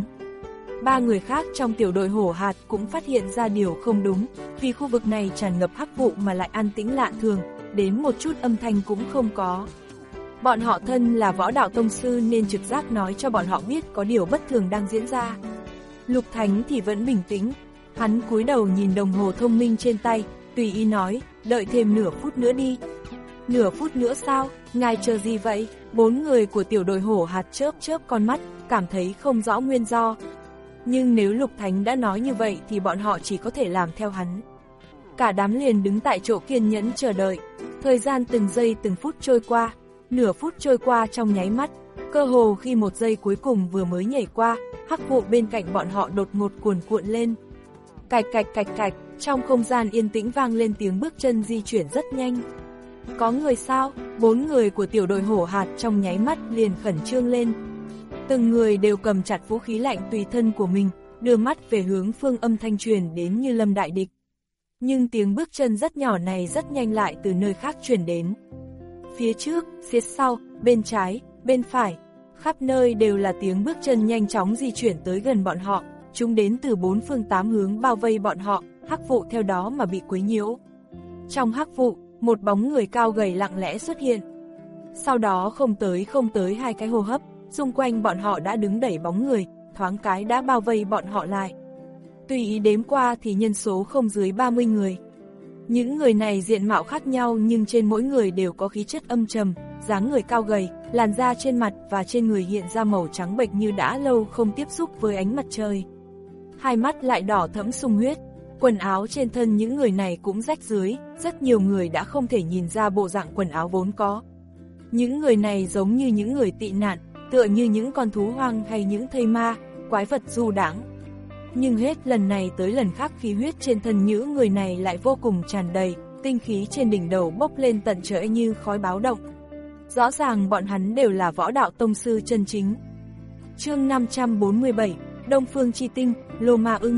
Ba người khác trong tiểu đội hổ hạt cũng phát hiện ra điều không đúng, vì khu vực này tràn ngập hắc vụ mà lại an tĩnh lạ thường, đến một chút âm thanh cũng không có. Bọn họ thân là võ đạo tông sư nên trực giác nói cho bọn họ biết có điều bất thường đang diễn ra. Lục Thánh thì vẫn bình tĩnh, hắn cúi đầu nhìn đồng hồ thông minh trên tay, tùy ý nói, đợi thêm nửa phút nữa đi. Nửa phút nữa sao, ngài chờ gì vậy? Bốn người của tiểu đội hổ hạt chớp chớp con mắt, cảm thấy không rõ nguyên do. Nhưng nếu Lục Thánh đã nói như vậy thì bọn họ chỉ có thể làm theo hắn. Cả đám liền đứng tại chỗ kiên nhẫn chờ đợi. Thời gian từng giây từng phút trôi qua, nửa phút trôi qua trong nháy mắt, cơ hồ khi một giây cuối cùng vừa mới nhảy qua, hắc vụ bên cạnh bọn họ đột ngột cuồn cuộn lên. Cạch cạch cạch cạch, trong không gian yên tĩnh vang lên tiếng bước chân di chuyển rất nhanh. Có người sao? Bốn người của tiểu đội hổ hạt trong nháy mắt liền khẩn trương lên. Từng người đều cầm chặt vũ khí lạnh tùy thân của mình, đưa mắt về hướng phương âm thanh truyền đến như lâm đại địch. Nhưng tiếng bước chân rất nhỏ này rất nhanh lại từ nơi khác truyền đến. Phía trước, phía sau, bên trái, bên phải, khắp nơi đều là tiếng bước chân nhanh chóng di chuyển tới gần bọn họ, chúng đến từ bốn phương tám hướng bao vây bọn họ, hắc vụ theo đó mà bị quấy nhiễu. Trong hắc vụ, một bóng người cao gầy lặng lẽ xuất hiện. Sau đó không tới không tới hai cái hô hấp, xung quanh bọn họ đã đứng đẩy bóng người, thoáng cái đã bao vây bọn họ lại. Tùy ý đếm qua thì nhân số không dưới ba mươi người. Những người này diện mạo khác nhau nhưng trên mỗi người đều có khí chất âm trầm, dáng người cao gầy, làn da trên mặt và trên người hiện ra màu trắng bệch như đã lâu không tiếp xúc với ánh mặt trời. Hai mắt lại đỏ thẫm sung huyết, quần áo trên thân những người này cũng rách rưới, rất nhiều người đã không thể nhìn ra bộ dạng quần áo vốn có. Những người này giống như những người tị nạn, tựa như những con thú hoang hay những thây ma, quái vật du đãng. Nhưng hết lần này tới lần khác khí huyết trên thân những người này lại vô cùng tràn đầy, tinh khí trên đỉnh đầu bốc lên tận trời như khói báo động. Rõ ràng bọn hắn đều là võ đạo tông sư chân chính. Chương năm trăm bốn mươi bảy, Đông Phương Chi Tinh, Lô Ma Ưng.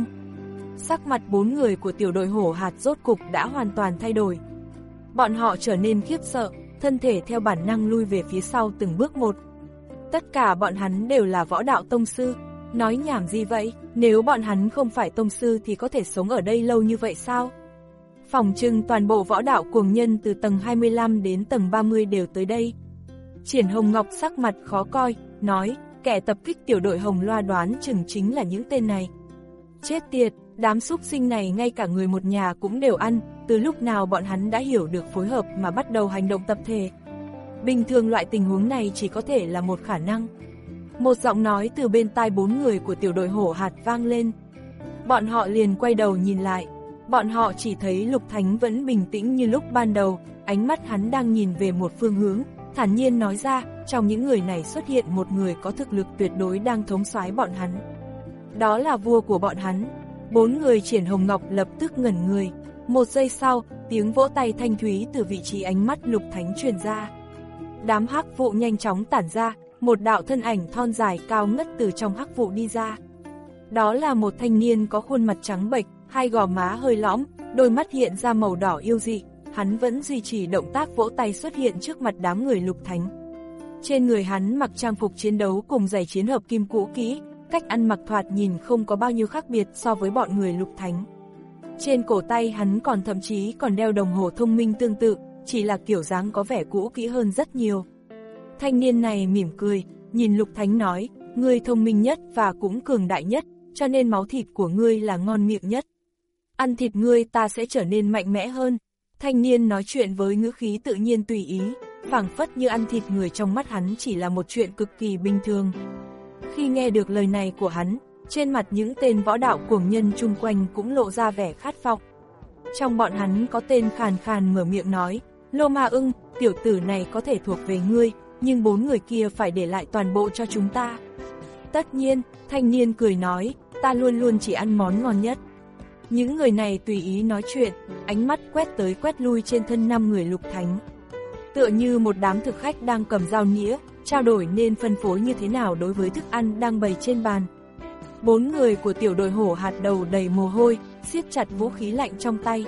Sắc mặt bốn người của tiểu đội hổ hạt rốt cục đã hoàn toàn thay đổi. Bọn họ trở nên khiếp sợ, thân thể theo bản năng lui về phía sau từng bước một. Tất cả bọn hắn đều là võ đạo tông sư. Nói nhảm gì vậy, nếu bọn hắn không phải tông sư thì có thể sống ở đây lâu như vậy sao? Phỏng chừng toàn bộ võ đạo cuồng nhân từ tầng hai mươi lăm đến tầng ba mươi đều tới đây. Triển Hồng Ngọc sắc mặt khó coi, nói, kẻ tập kích tiểu đội Hồng Loa đoán chừng chính là những tên này. Chết tiệt, đám súc sinh này ngay cả người một nhà cũng đều ăn, từ lúc nào bọn hắn đã hiểu được phối hợp mà bắt đầu hành động tập thể. Bình thường loại tình huống này chỉ có thể là một khả năng. Một giọng nói từ bên tai bốn người của tiểu đội hổ hạt vang lên. Bọn họ liền quay đầu nhìn lại. Bọn họ chỉ thấy Lục Thánh vẫn bình tĩnh như lúc ban đầu, ánh mắt hắn đang nhìn về một phương hướng, thản nhiên nói ra, trong những người này xuất hiện một người có thực lực tuyệt đối đang thống soái bọn hắn. Đó là vua của bọn hắn. Bốn người Triển Hồng Ngọc lập tức ngẩn người. Một giây sau, tiếng vỗ tay thanh thúy từ vị trí ánh mắt Lục Thánh truyền ra. Đám hắc vụ nhanh chóng tản ra, một đạo thân ảnh thon dài cao ngất từ trong hắc vụ đi ra. Đó là một thanh niên có khuôn mặt trắng bệch, hai gò má hơi lõm, đôi mắt hiện ra màu đỏ yêu dị. Hắn vẫn duy trì động tác vỗ tay xuất hiện trước mặt đám người Lục Thánh. Trên người hắn mặc trang phục chiến đấu cùng giày chiến hợp kim cũ kỹ, cách ăn mặc thoạt nhìn không có bao nhiêu khác biệt so với bọn người Lục Thánh. Trên cổ tay hắn còn thậm chí còn đeo đồng hồ thông minh tương tự, chỉ là kiểu dáng có vẻ cũ kỹ hơn rất nhiều. Thanh niên này mỉm cười, nhìn Lục Thánh nói, ngươi thông minh nhất và cũng cường đại nhất, cho nên máu thịt của ngươi là ngon miệng nhất. Ăn thịt ngươi ta sẽ trở nên mạnh mẽ hơn. Thanh niên nói chuyện với ngữ khí tự nhiên tùy ý, phảng phất như ăn thịt người trong mắt hắn chỉ là một chuyện cực kỳ bình thường. Khi nghe được lời này của hắn, trên mặt những tên võ đạo cuồng nhân chung quanh cũng lộ ra vẻ khát vọng. Trong bọn hắn có tên khàn khàn mở miệng nói, Lô Ma Ưng, tiểu tử này có thể thuộc về ngươi, nhưng bốn người kia phải để lại toàn bộ cho chúng ta. Tất nhiên, thanh niên cười nói, ta luôn luôn chỉ ăn món ngon nhất. Những người này tùy ý nói chuyện, ánh mắt quét tới quét lui trên thân năm người Lục Thánh. Tựa như một đám thực khách đang cầm dao nĩa, trao đổi nên phân phối như thế nào đối với thức ăn đang bày trên bàn. Bốn người của tiểu đội hổ hạt đầu đầy mồ hôi, siết chặt vũ khí lạnh trong tay.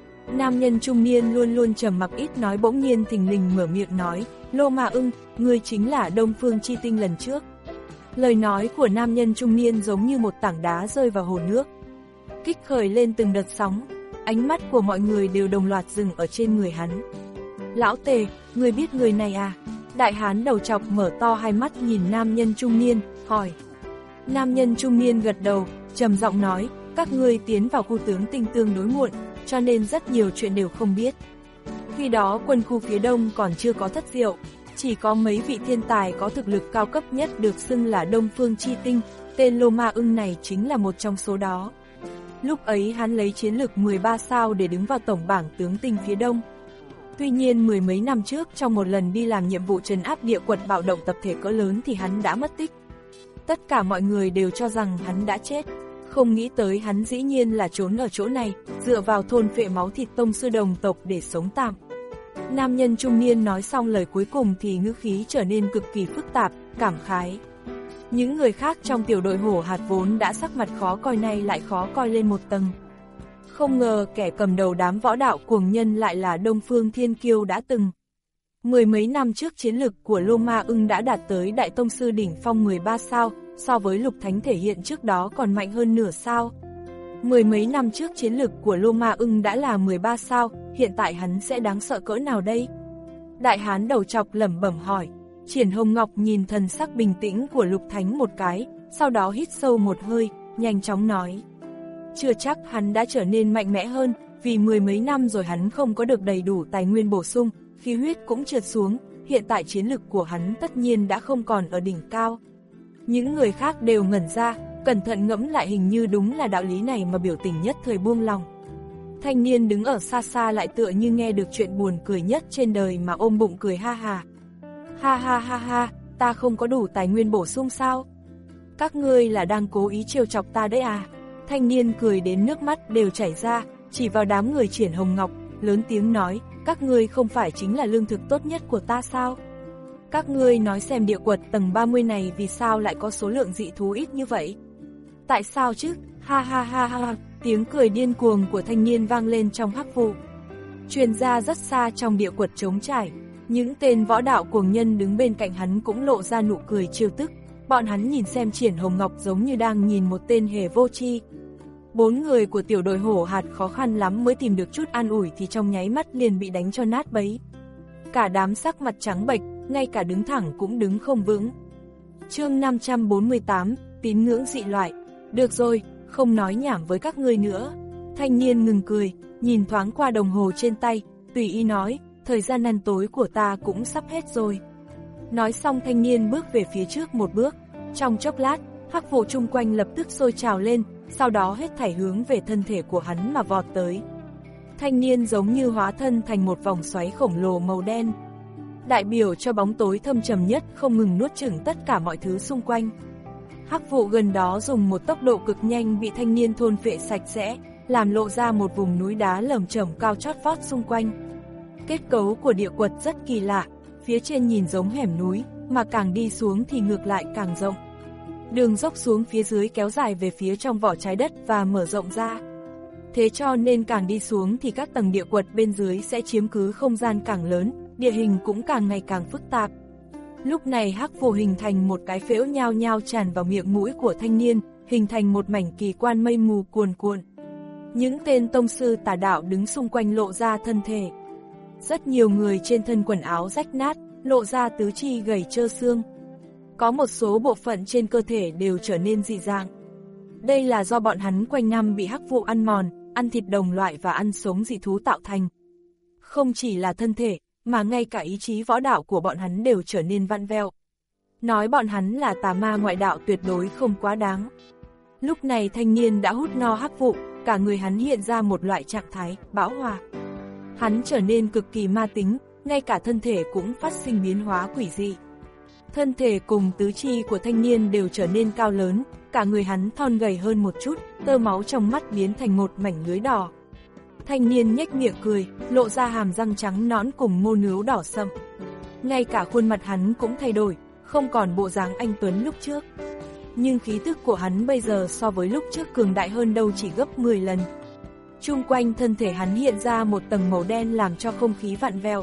Nam nhân trung niên luôn luôn trầm mặc ít nói bỗng nhiên thình lình mở miệng nói, Lô Ma Ưng, ngươi chính là Đông Phương Chi Tinh lần trước. Lời nói của nam nhân trung niên giống như một tảng đá rơi vào hồ nước, kích khởi lên từng đợt sóng, ánh mắt của mọi người đều đồng loạt dừng ở trên người hắn. Lão Tề, ngươi biết người này à? Đại hán đầu chọc mở to hai mắt nhìn nam nhân trung niên, hỏi. Nam nhân trung niên gật đầu, trầm giọng nói, các ngươi tiến vào khu tướng tinh tương đối muộn, cho nên rất nhiều chuyện đều không biết. Khi đó quân khu phía đông còn chưa có thất diệu, chỉ có mấy vị thiên tài có thực lực cao cấp nhất được xưng là Đông Phương Chi Tinh, tên Lô Ma Ưng này chính là một trong số đó. Lúc ấy hắn lấy chiến lực mười ba sao để đứng vào tổng bảng tướng tinh phía đông. Tuy nhiên mười mấy năm trước trong một lần đi làm nhiệm vụ trấn áp địa quật bạo động tập thể cỡ lớn thì hắn đã mất tích. Tất cả mọi người đều cho rằng hắn đã chết, không nghĩ tới hắn dĩ nhiên là trốn ở chỗ này, dựa vào thôn phệ máu thịt tông sư đồng tộc để sống tạm. Nam nhân trung niên nói xong lời cuối cùng thì ngữ khí trở nên cực kỳ phức tạp, cảm khái. Những người khác trong tiểu đội hổ hạt vốn đã sắc mặt khó coi này lại khó coi lên một tầng. Không ngờ kẻ cầm đầu đám võ đạo cuồng nhân lại là Đông Phương Thiên Kiêu đã từng. Mười mấy năm trước chiến lực của Lô Ma Ưng đã đạt tới đại tông sư đỉnh phong mười ba sao, so với Lục Thánh thể hiện trước đó còn mạnh hơn nửa sao. Mười mấy năm trước chiến lực của Lô Ma Ưng đã là mười ba sao, hiện tại hắn sẽ đáng sợ cỡ nào đây? Đại hán đầu chọc lẩm bẩm hỏi. Triển Hồng Ngọc nhìn thần sắc bình tĩnh của Lục Thánh một cái, sau đó hít sâu một hơi, nhanh chóng nói. Chưa chắc hắn đã trở nên mạnh mẽ hơn, vì mười mấy năm rồi hắn không có được đầy đủ tài nguyên bổ sung, khí huyết cũng trượt xuống, hiện tại chiến lực của hắn tất nhiên đã không còn ở đỉnh cao. Những người khác đều ngẩn ra, cẩn thận ngẫm lại hình như đúng là đạo lý này mà biểu tình nhất thời buông lòng. Thanh niên đứng ở xa xa lại tựa như nghe được chuyện buồn cười nhất trên đời mà ôm bụng cười ha ha. Ha ha ha ha, ta không có đủ tài nguyên bổ sung sao? Các ngươi là đang cố ý trêu chọc ta đấy à? Thanh niên cười đến nước mắt đều chảy ra, chỉ vào đám người Triển Hồng Ngọc, lớn tiếng nói, các ngươi không phải chính là lương thực tốt nhất của ta sao? Các ngươi nói xem địa quật tầng ba mươi này vì sao lại có số lượng dị thú ít như vậy? Tại sao chứ? Ha ha ha ha, tiếng cười điên cuồng của thanh niên vang lên trong hắc vụ. Truyền ra rất xa trong địa quật trống trải, những tên võ đạo cuồng nhân đứng bên cạnh hắn cũng lộ ra nụ cười trêu tức, bọn hắn nhìn xem Triển Hồng Ngọc giống như đang nhìn một tên hề vô tri. Bốn người của tiểu đội hổ hạt khó khăn lắm mới tìm được chút an ủi thì trong nháy mắt liền bị đánh cho nát bấy. Cả đám sắc mặt trắng bệch, ngay cả đứng thẳng cũng đứng không vững. Chương năm trăm bốn mươi tám, tín ngưỡng dị loại. Được rồi, không nói nhảm với các ngươi nữa. Thanh niên ngừng cười, nhìn thoáng qua đồng hồ trên tay, tùy ý nói, thời gian ăn tối của ta cũng sắp hết rồi. Nói xong thanh niên bước về phía trước một bước, trong chốc lát, hắc vụ chung quanh lập tức sôi trào lên, sau đó hết thảy hướng về thân thể của hắn mà vọt tới. Thanh niên giống như hóa thân thành một vòng xoáy khổng lồ màu đen, đại biểu cho bóng tối thâm trầm nhất không ngừng nuốt chửng tất cả mọi thứ xung quanh. Hắc vụ gần đó dùng một tốc độ cực nhanh bị thanh niên thôn phệ sạch sẽ, làm lộ ra một vùng núi đá lởm chởm cao chót vót xung quanh. Kết cấu của địa quật rất kỳ lạ, phía trên nhìn giống hẻm núi, mà càng đi xuống thì ngược lại càng rộng. Đường dốc xuống phía dưới kéo dài về phía trong vỏ trái đất và mở rộng ra. Thế cho nên càng đi xuống thì các tầng địa quật bên dưới sẽ chiếm cứ không gian càng lớn, địa hình cũng càng ngày càng phức tạp. Lúc này hắc vụ hình thành một cái phễu nhao nhao tràn vào miệng mũi của thanh niên, hình thành một mảnh kỳ quan mây mù cuồn cuộn. Những tên tông sư tà đạo đứng xung quanh lộ ra thân thể. Rất nhiều người trên thân quần áo rách nát, lộ ra tứ chi gầy trơ xương. Có một số bộ phận trên cơ thể đều trở nên dị dạng. Đây là do bọn hắn quanh năm bị hắc vụ ăn mòn, ăn thịt đồng loại và ăn sống dị thú tạo thành. Không chỉ là thân thể, mà ngay cả ý chí võ đạo của bọn hắn đều trở nên vặn vẹo. Nói bọn hắn là tà ma ngoại đạo tuyệt đối không quá đáng. Lúc này thanh niên đã hút no hắc vụ, cả người hắn hiện ra một loại trạng thái bão hòa. Hắn trở nên cực kỳ ma tính, ngay cả thân thể cũng phát sinh biến hóa quỷ dị. Thân thể cùng tứ chi của thanh niên đều trở nên cao lớn, cả người hắn thon gầy hơn một chút, tơ máu trong mắt biến thành một mảnh lưới đỏ. Thanh niên nhếch miệng cười, lộ ra hàm răng trắng nõn cùng môi nướu đỏ sậm. Ngay cả khuôn mặt hắn cũng thay đổi, không còn bộ dáng anh tuấn lúc trước. Nhưng khí tức của hắn bây giờ so với lúc trước cường đại hơn đâu chỉ gấp mười lần. Chung quanh thân thể hắn hiện ra một tầng màu đen làm cho không khí vặn vẹo.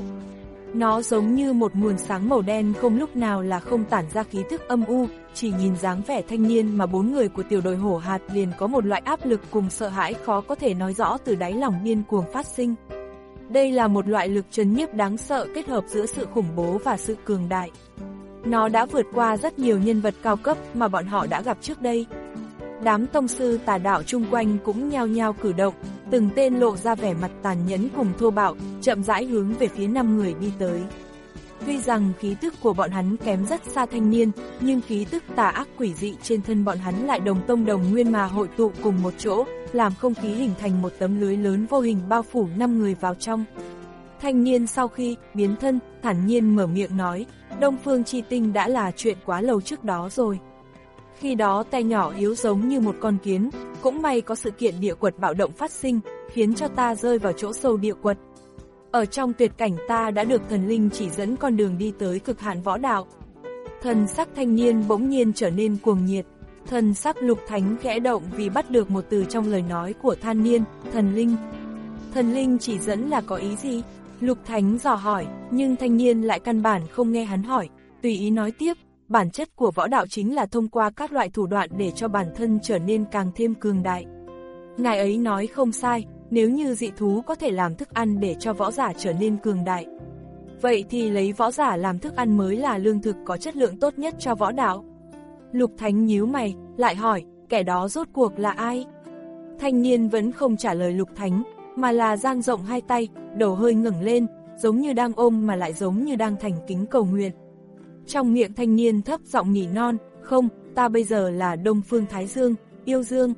Nó giống như một nguồn sáng màu đen không lúc nào là không tản ra khí thức âm u, chỉ nhìn dáng vẻ thanh niên mà bốn người của tiểu đội hổ hạt liền có một loại áp lực cùng sợ hãi khó có thể nói rõ từ đáy lòng điên cuồng phát sinh. Đây là một loại lực trấn nhiếp đáng sợ kết hợp giữa sự khủng bố và sự cường đại. Nó đã vượt qua rất nhiều nhân vật cao cấp mà bọn họ đã gặp trước đây. Đám tông sư tà đạo chung quanh cũng nhao nhao cử động, từng tên lộ ra vẻ mặt tàn nhẫn cùng thô bạo, chậm rãi hướng về phía năm người đi tới. Tuy rằng khí tức của bọn hắn kém rất xa thanh niên, nhưng khí tức tà ác quỷ dị trên thân bọn hắn lại đồng tông đồng nguyên mà hội tụ cùng một chỗ, làm không khí hình thành một tấm lưới lớn vô hình bao phủ năm người vào trong. Thanh niên sau khi biến thân, thản nhiên mở miệng nói, Đông Phương Chi Tinh đã là chuyện quá lâu trước đó rồi. Khi đó tay nhỏ yếu giống như một con kiến, cũng may có sự kiện địa quật bạo động phát sinh, khiến cho ta rơi vào chỗ sâu địa quật. Ở trong tuyệt cảnh ta đã được thần linh chỉ dẫn con đường đi tới cực hạn võ đạo. Thần sắc thanh niên bỗng nhiên trở nên cuồng nhiệt, thần sắc Lục Thánh khẽ động vì bắt được một từ trong lời nói của thanh niên, thần linh. Thần linh chỉ dẫn là có ý gì? Lục Thánh dò hỏi, nhưng thanh niên lại căn bản không nghe hắn hỏi, tùy ý nói tiếp. Bản chất của võ đạo chính là thông qua các loại thủ đoạn để cho bản thân trở nên càng thêm cường đại. Ngài ấy nói không sai, nếu như dị thú có thể làm thức ăn để cho võ giả trở nên cường đại, vậy thì lấy võ giả làm thức ăn mới là lương thực có chất lượng tốt nhất cho võ đạo. Lục Thánh nhíu mày, lại hỏi, kẻ đó rốt cuộc là ai? Thanh niên vẫn không trả lời Lục Thánh, mà là dang rộng hai tay, đầu hơi ngẩng lên, giống như đang ôm mà lại giống như đang thành kính cầu nguyện. Trong miệng thanh niên thấp giọng nỉ non, không, ta bây giờ là Đông Phương Thái Dương, Yêu Dương,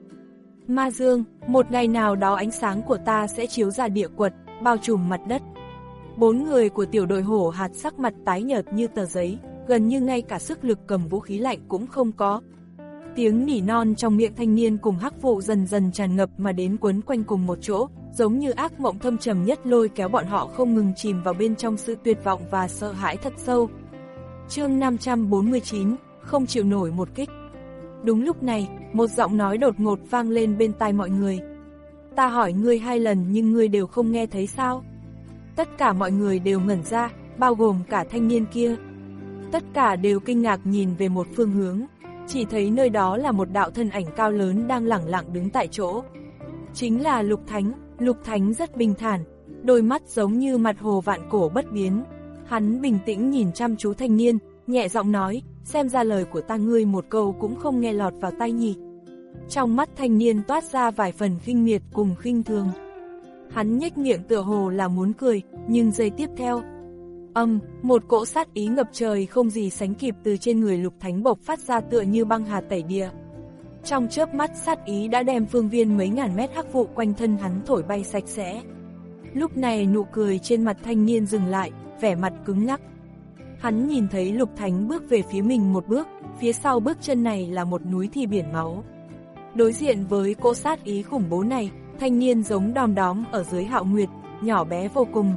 Ma Dương, một ngày nào đó ánh sáng của ta sẽ chiếu ra địa quật, bao trùm mặt đất. Bốn người của tiểu đội hổ hạt sắc mặt tái nhợt như tờ giấy, gần như ngay cả sức lực cầm vũ khí lạnh cũng không có. Tiếng nỉ non trong miệng thanh niên cùng hắc vụ dần dần tràn ngập mà đến quấn quanh cùng một chỗ, giống như ác mộng thâm trầm nhất lôi kéo bọn họ không ngừng chìm vào bên trong sự tuyệt vọng và sợ hãi thật sâu. Chương năm trăm bốn mươi chín, không chịu nổi một kích. Đúng lúc này, một giọng nói đột ngột vang lên bên tai mọi người. Ta hỏi ngươi hai lần nhưng ngươi đều không nghe thấy sao? Tất cả mọi người đều ngẩn ra, bao gồm cả thanh niên kia. Tất cả đều kinh ngạc nhìn về một phương hướng, chỉ thấy nơi đó là một đạo thân ảnh cao lớn đang lẳng lặng đứng tại chỗ. Chính là Lục Thánh. Lục Thánh rất bình thản, đôi mắt giống như mặt hồ vạn cổ bất biến. Hắn bình tĩnh nhìn chăm chú thanh niên, nhẹ giọng nói, xem ra lời của ta ngươi một câu cũng không nghe lọt vào tai nhỉ. Trong mắt thanh niên toát ra vài phần khinh miệt cùng khinh thường. Hắn nhếch miệng tựa hồ là muốn cười, nhưng giây tiếp theo, âm, một cỗ sát ý ngập trời không gì sánh kịp từ trên người Lục Thánh bộc phát ra tựa như băng hà tẩy địa. Trong chớp mắt sát ý đã đem phương viên mấy ngàn mét hắc vụ quanh thân hắn thổi bay sạch sẽ. Lúc này nụ cười trên mặt thanh niên dừng lại, vẻ mặt cứng ngắc. Hắn nhìn thấy Lục Thánh bước về phía mình một bước, phía sau bước chân này là một núi thi biển máu. Đối diện với cỗ sát ý khủng bố này, thanh niên giống đom đóm ở dưới Hạo Nguyệt, nhỏ bé vô cùng.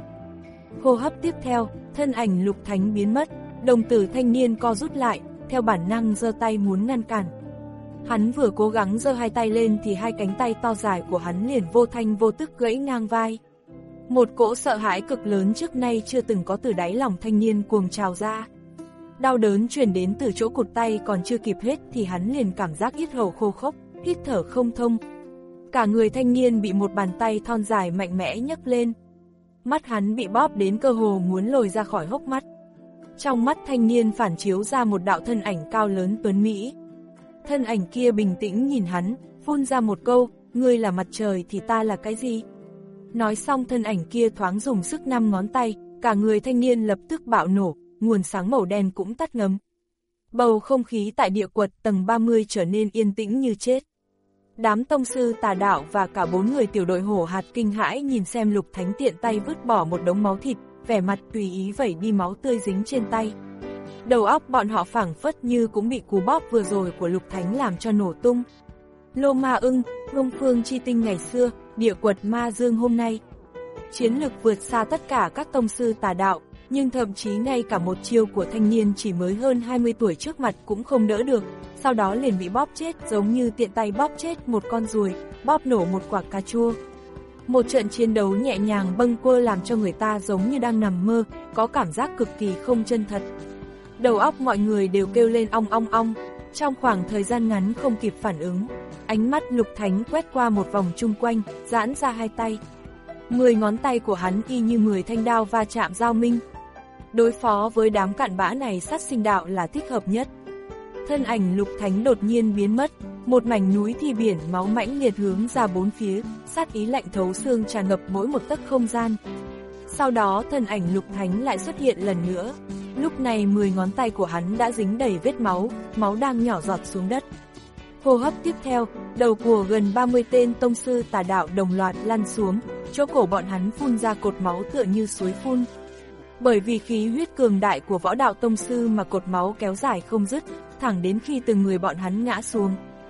Hô hấp tiếp theo, thân ảnh Lục Thánh biến mất, đồng tử thanh niên co rút lại, theo bản năng giơ tay muốn ngăn cản. Hắn vừa cố gắng giơ hai tay lên thì hai cánh tay to dài của hắn liền vô thanh vô tức gãy ngang vai. Một cỗ sợ hãi cực lớn trước nay chưa từng có từ đáy lòng thanh niên cuồng trào ra. Đau đớn truyền đến từ chỗ cụt tay còn chưa kịp hết thì hắn liền cảm giác yết hầu khô khốc, hít thở không thông. Cả người thanh niên bị một bàn tay thon dài mạnh mẽ nhấc lên. Mắt hắn bị bóp đến cơ hồ muốn lồi ra khỏi hốc mắt. Trong mắt thanh niên phản chiếu ra một đạo thân ảnh cao lớn tuấn mỹ. Thân ảnh kia bình tĩnh nhìn hắn, phun ra một câu, ngươi là mặt trời thì ta là cái gì? Nói xong thân ảnh kia thoáng dùng sức năm ngón tay, cả người thanh niên lập tức bạo nổ, nguồn sáng màu đen cũng tắt ngấm. Bầu không khí tại địa quật tầng ba mươi trở nên yên tĩnh như chết. Đám tông sư tà đạo và cả bốn người tiểu đội hổ hạt kinh hãi nhìn xem Lục Thánh tiện tay vứt bỏ một đống máu thịt, vẻ mặt tùy ý vẩy đi máu tươi dính trên tay. Đầu óc bọn họ phảng phất như cũng bị cú bóp vừa rồi của Lục Thánh làm cho nổ tung. Lô Ma Ưng, Ngông Phương Chi Tinh ngày xưa, địa quật Ma Dương hôm nay. Chiến lực vượt xa tất cả các tông sư tà đạo, nhưng thậm chí ngay cả một chiêu của thanh niên chỉ mới hơn hai mươi tuổi trước mặt cũng không đỡ được, sau đó liền bị bóp chết giống như tiện tay bóp chết một con ruồi, bóp nổ một quả cà chua. Một trận chiến đấu nhẹ nhàng bâng quơ làm cho người ta giống như đang nằm mơ, có cảm giác cực kỳ không chân thật. Đầu óc mọi người đều kêu lên ong ong ong, trong khoảng thời gian ngắn không kịp phản ứng. Ánh mắt Lục Thánh quét qua một vòng chung quanh, giãn ra hai tay. Mười ngón tay của hắn y như mười thanh đao va chạm giao minh. Đối phó với đám cặn bã này sát sinh đạo là thích hợp nhất. Thân ảnh Lục Thánh đột nhiên biến mất, một mảnh núi thi biển máu mãnh liệt hướng ra bốn phía, sát ý lạnh thấu xương tràn ngập mỗi một tấc không gian. Sau đó thân ảnh Lục Thánh lại xuất hiện lần nữa. Lúc này mười ngón tay của hắn đã dính đầy vết máu, máu đang nhỏ giọt xuống đất. Hô hấp tiếp theo, đầu của gần ba mươi tên tông sư tà đạo đồng loạt lăn xuống, chỗ cổ bọn hắn phun ra cột máu tựa như suối phun. Bởi vì khí huyết cường đại của võ đạo tông sư mà cột máu kéo dài không dứt, thẳng đến khi từng người bọn hắn ngã xuống.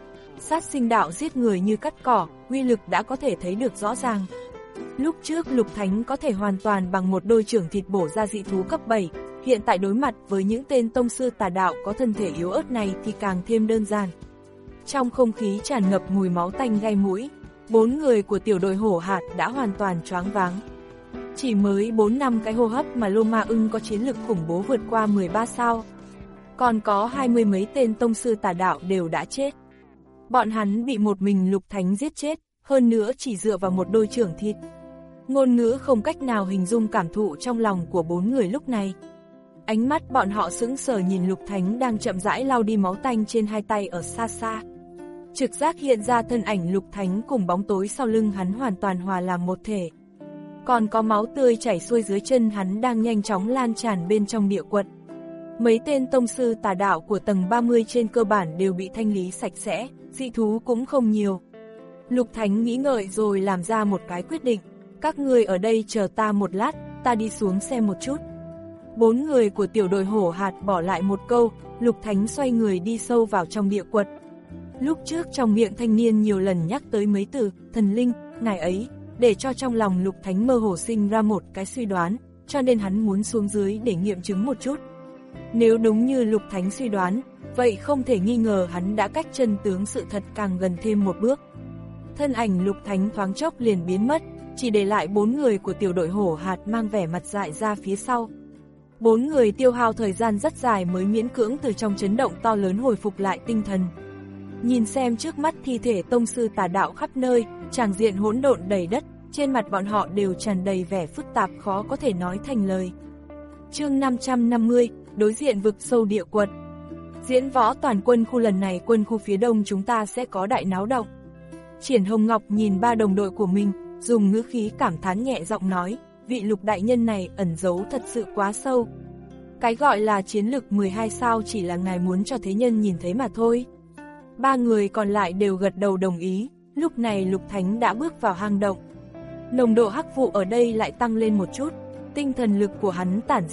Sát sinh đạo giết người như cắt cỏ, uy lực đã có thể thấy được rõ ràng. Lúc trước Lục Thánh có thể hoàn toàn bằng một đôi chưởng thịt bổ ra dị thú cấp bảy, hiện tại đối mặt với những tên tông sư tà đạo có thân thể yếu ớt này thì càng thêm đơn giản. Trong không khí tràn ngập mùi máu tanh gai mũi, bốn người của tiểu đội hổ hạt đã hoàn toàn choáng váng. Chỉ mới bốn năm cái hô hấp mà Lô Ma Ưng có chiến lực khủng bố vượt qua mười ba sao. Còn có hai mươi mấy tên tông sư tà đạo đều đã chết. Bọn hắn bị một mình Lục Thánh giết chết, hơn nữa chỉ dựa vào một đôi chưởng thịt. Ngôn ngữ không cách nào hình dung cảm thụ trong lòng của bốn người lúc này. Ánh mắt bọn họ sững sờ nhìn Lục Thánh đang chậm rãi lau đi máu tanh trên hai tay ở xa xa. Trực giác hiện ra thân ảnh Lục Thánh cùng bóng tối sau lưng hắn hoàn toàn hòa làm một thể. Còn có máu tươi chảy xuôi dưới chân hắn đang nhanh chóng lan tràn bên trong địa quật. Mấy tên tông sư tà đạo của tầng ba mươi trên cơ bản đều bị thanh lý sạch sẽ, dị thú cũng không nhiều. Lục Thánh nghĩ ngợi rồi làm ra một cái quyết định. Các người ở đây chờ ta một lát, ta đi xuống xem một chút. Bốn người của tiểu đội hổ hạt bỏ lại một câu, Lục Thánh xoay người đi sâu vào trong địa quật. Lúc trước trong miệng thanh niên nhiều lần nhắc tới mấy từ, thần linh, ngài ấy, để cho trong lòng Lục Thánh mơ hồ sinh ra một cái suy đoán, cho nên hắn muốn xuống dưới để nghiệm chứng một chút. Nếu đúng như Lục Thánh suy đoán, vậy không thể nghi ngờ hắn đã cách chân tướng sự thật càng gần thêm một bước. Thân ảnh Lục Thánh thoáng chốc liền biến mất, chỉ để lại bốn người của tiểu đội hổ hạt mang vẻ mặt dại ra phía sau. Bốn người tiêu hao thời gian rất dài mới miễn cưỡng từ trong chấn động to lớn hồi phục lại tinh thần. Nhìn xem trước mắt thi thể tông sư tà đạo khắp nơi, tràng diện hỗn độn đầy đất, trên mặt bọn họ đều tràn đầy vẻ phức tạp khó có thể nói thành lời. Chương năm trăm năm mươi, đối diện vực sâu địa quật. Diễn võ toàn quân khu lần này quân khu phía đông chúng ta sẽ có đại náo động. Triển Hồng Ngọc nhìn ba đồng đội của mình, dùng ngữ khí cảm thán nhẹ giọng nói, vị Lục đại nhân này ẩn giấu thật sự quá sâu. Cái gọi là chiến lực mười hai sao chỉ là ngài muốn cho thế nhân nhìn thấy mà thôi. Ba người còn lại đều gật đầu đồng ý, lúc này Lục Thánh đã bước vào hang động. Nồng độ hắc vụ ở đây lại tăng lên một chút, tinh thần lực của hắn tản ra,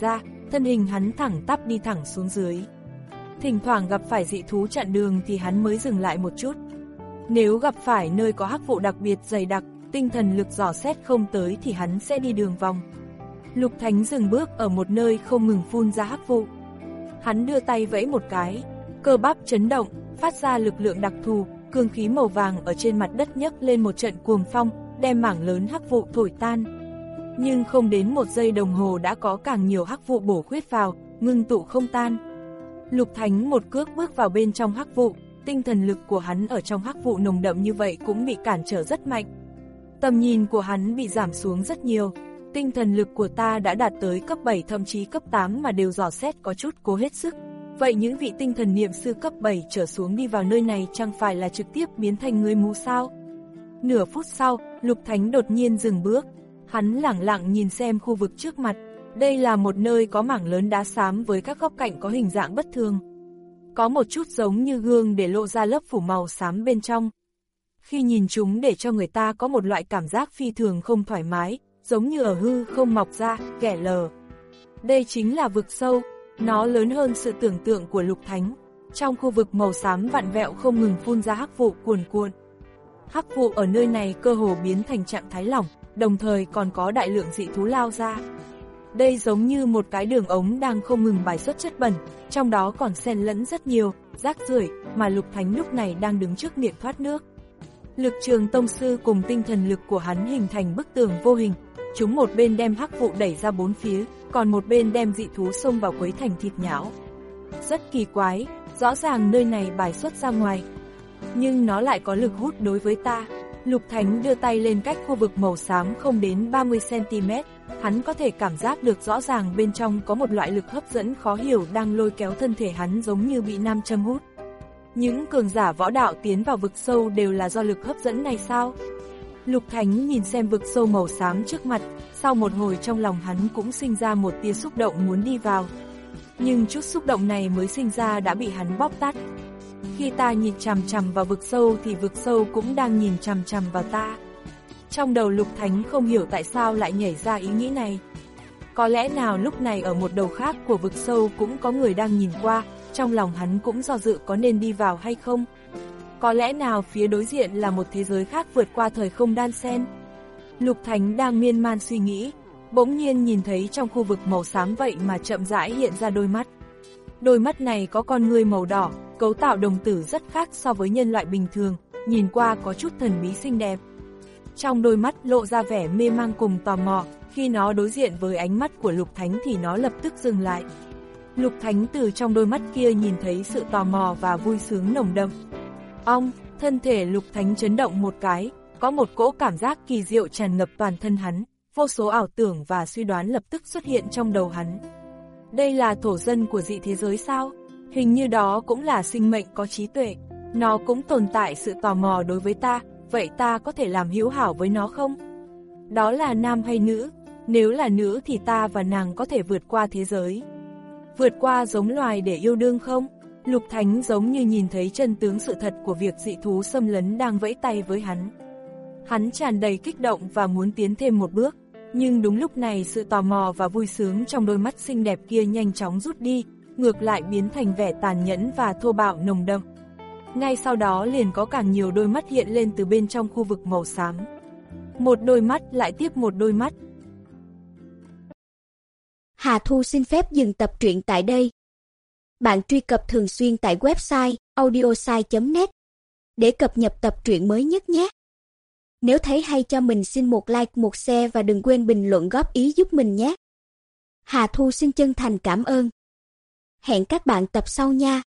thân hình hắn thẳng tắp đi thẳng xuống dưới. Thỉnh thoảng gặp phải dị thú chặn đường thì hắn mới dừng lại một chút. Nếu gặp phải nơi có hắc vụ đặc biệt dày đặc, tinh thần lực dò xét không tới thì hắn sẽ đi đường vòng. Lục Thánh dừng bước ở một nơi không ngừng phun ra hắc vụ. Hắn đưa tay vẫy một cái, cơ bắp chấn động, phát ra lực lượng đặc thù, cương khí màu vàng ở trên mặt đất nhấc lên một trận cuồng phong, đem mảng lớn hắc vụ thổi tan. Nhưng không đến một giây đồng hồ đã có càng nhiều hắc vụ bổ khuyết vào, ngưng tụ không tan. Lục Thánh một cước bước vào bên trong hắc vụ, tinh thần lực của hắn ở trong hắc vụ nồng đậm như vậy cũng bị cản trở rất mạnh. Tầm nhìn của hắn bị giảm xuống rất nhiều, tinh thần lực của ta đã đạt tới cấp bảy thậm chí cấp tám mà đều dò xét có chút cố hết sức. Vậy những vị tinh thần niệm sư cấp bảy trở xuống đi vào nơi này chẳng phải là trực tiếp biến thành người mù sao? Nửa phút sau, Lục Thánh đột nhiên dừng bước, hắn lẳng lặng nhìn xem khu vực trước mặt. Đây là một nơi có mảng lớn đá xám với các góc cạnh có hình dạng bất thường. Có một chút giống như gương để lộ ra lớp phủ màu xám bên trong. Khi nhìn chúng để cho người ta có một loại cảm giác phi thường không thoải mái, giống như ở hư không mọc ra, ghẻ lờ. Đây chính là vực sâu, nó lớn hơn sự tưởng tượng của Lục Thánh. Trong khu vực màu xám vặn vẹo không ngừng phun ra hắc vụ cuồn cuộn. Hắc vụ ở nơi này cơ hồ biến thành trạng thái lỏng, đồng thời còn có đại lượng dị thú lao ra. Đây giống như một cái đường ống đang không ngừng bài xuất chất bẩn, trong đó còn xen lẫn rất nhiều rác rưởi mà Lục Thánh lúc này đang đứng trước miệng thoát nước. Lực trường tông sư cùng tinh thần lực của hắn hình thành bức tường vô hình, chúng một bên đem hắc vụ đẩy ra bốn phía, còn một bên đem dị thú xông vào quấy thành thịt nhão. Rất kỳ quái, rõ ràng nơi này bài xuất ra ngoài, nhưng nó lại có lực hút đối với ta. Lục Thánh đưa tay lên cách khu vực màu xám không đến ba mươi xăng ti mét, hắn có thể cảm giác được rõ ràng bên trong có một loại lực hấp dẫn khó hiểu đang lôi kéo thân thể hắn giống như bị nam châm hút. Những cường giả võ đạo tiến vào vực sâu đều là do lực hấp dẫn này sao? Lục Thánh nhìn xem vực sâu màu xám trước mặt, sau một hồi trong lòng hắn cũng sinh ra một tia xúc động muốn đi vào. Nhưng chút xúc động này mới sinh ra đã bị hắn bóp tắt. Khi ta nhìn chằm chằm vào vực sâu thì vực sâu cũng đang nhìn chằm chằm vào ta. Trong đầu Lục Thánh không hiểu tại sao lại nhảy ra ý nghĩ này. Có lẽ nào lúc này ở một đầu khác của vực sâu cũng có người đang nhìn qua, trong lòng hắn cũng do dự có nên đi vào hay không. Có lẽ nào phía đối diện là một thế giới khác vượt qua thời không đan xen. Lục Thánh đang miên man suy nghĩ, bỗng nhiên nhìn thấy trong khu vực màu xám vậy mà chậm rãi hiện ra đôi mắt. Đôi mắt này có con ngươi màu đỏ, cấu tạo đồng tử rất khác so với nhân loại bình thường, nhìn qua có chút thần bí xinh đẹp. Trong đôi mắt lộ ra vẻ mê mang cùng tò mò, khi nó đối diện với ánh mắt của Lục Thánh thì nó lập tức dừng lại. Lục Thánh từ trong đôi mắt kia nhìn thấy sự tò mò và vui sướng nồng đậm. Ong, thân thể Lục Thánh chấn động một cái, có một cỗ cảm giác kỳ diệu tràn ngập toàn thân hắn, vô số ảo tưởng và suy đoán lập tức xuất hiện trong đầu hắn. Đây là thổ dân của dị thế giới sao? Hình như đó cũng là sinh mệnh có trí tuệ, nó cũng tồn tại sự tò mò đối với ta, vậy ta có thể làm hữu hảo với nó không? Đó là nam hay nữ? Nếu là nữ thì ta và nàng có thể vượt qua thế giới, vượt qua giống loài để yêu đương không? Lục Thánh giống như nhìn thấy chân tướng sự thật của việc dị thú xâm lấn đang vẫy tay với hắn. Hắn tràn đầy kích động và muốn tiến thêm một bước, nhưng đúng lúc này sự tò mò và vui sướng trong đôi mắt xinh đẹp kia nhanh chóng rút đi, ngược lại biến thành vẻ tàn nhẫn và thô bạo nồng đậm. Ngay sau đó liền có càng nhiều đôi mắt hiện lên từ bên trong khu vực màu xám. Một đôi mắt lại tiếp một đôi mắt. Hà Thu xin phép dừng tập truyện tại đây. Bạn truy cập thường xuyên tại website audiosai chấm net để cập nhật tập truyện mới nhất nhé. Nếu thấy hay cho mình xin một like, một share và đừng quên bình luận góp ý giúp mình nhé. Hà Thu xin chân thành cảm ơn. Hẹn các bạn tập sau nha.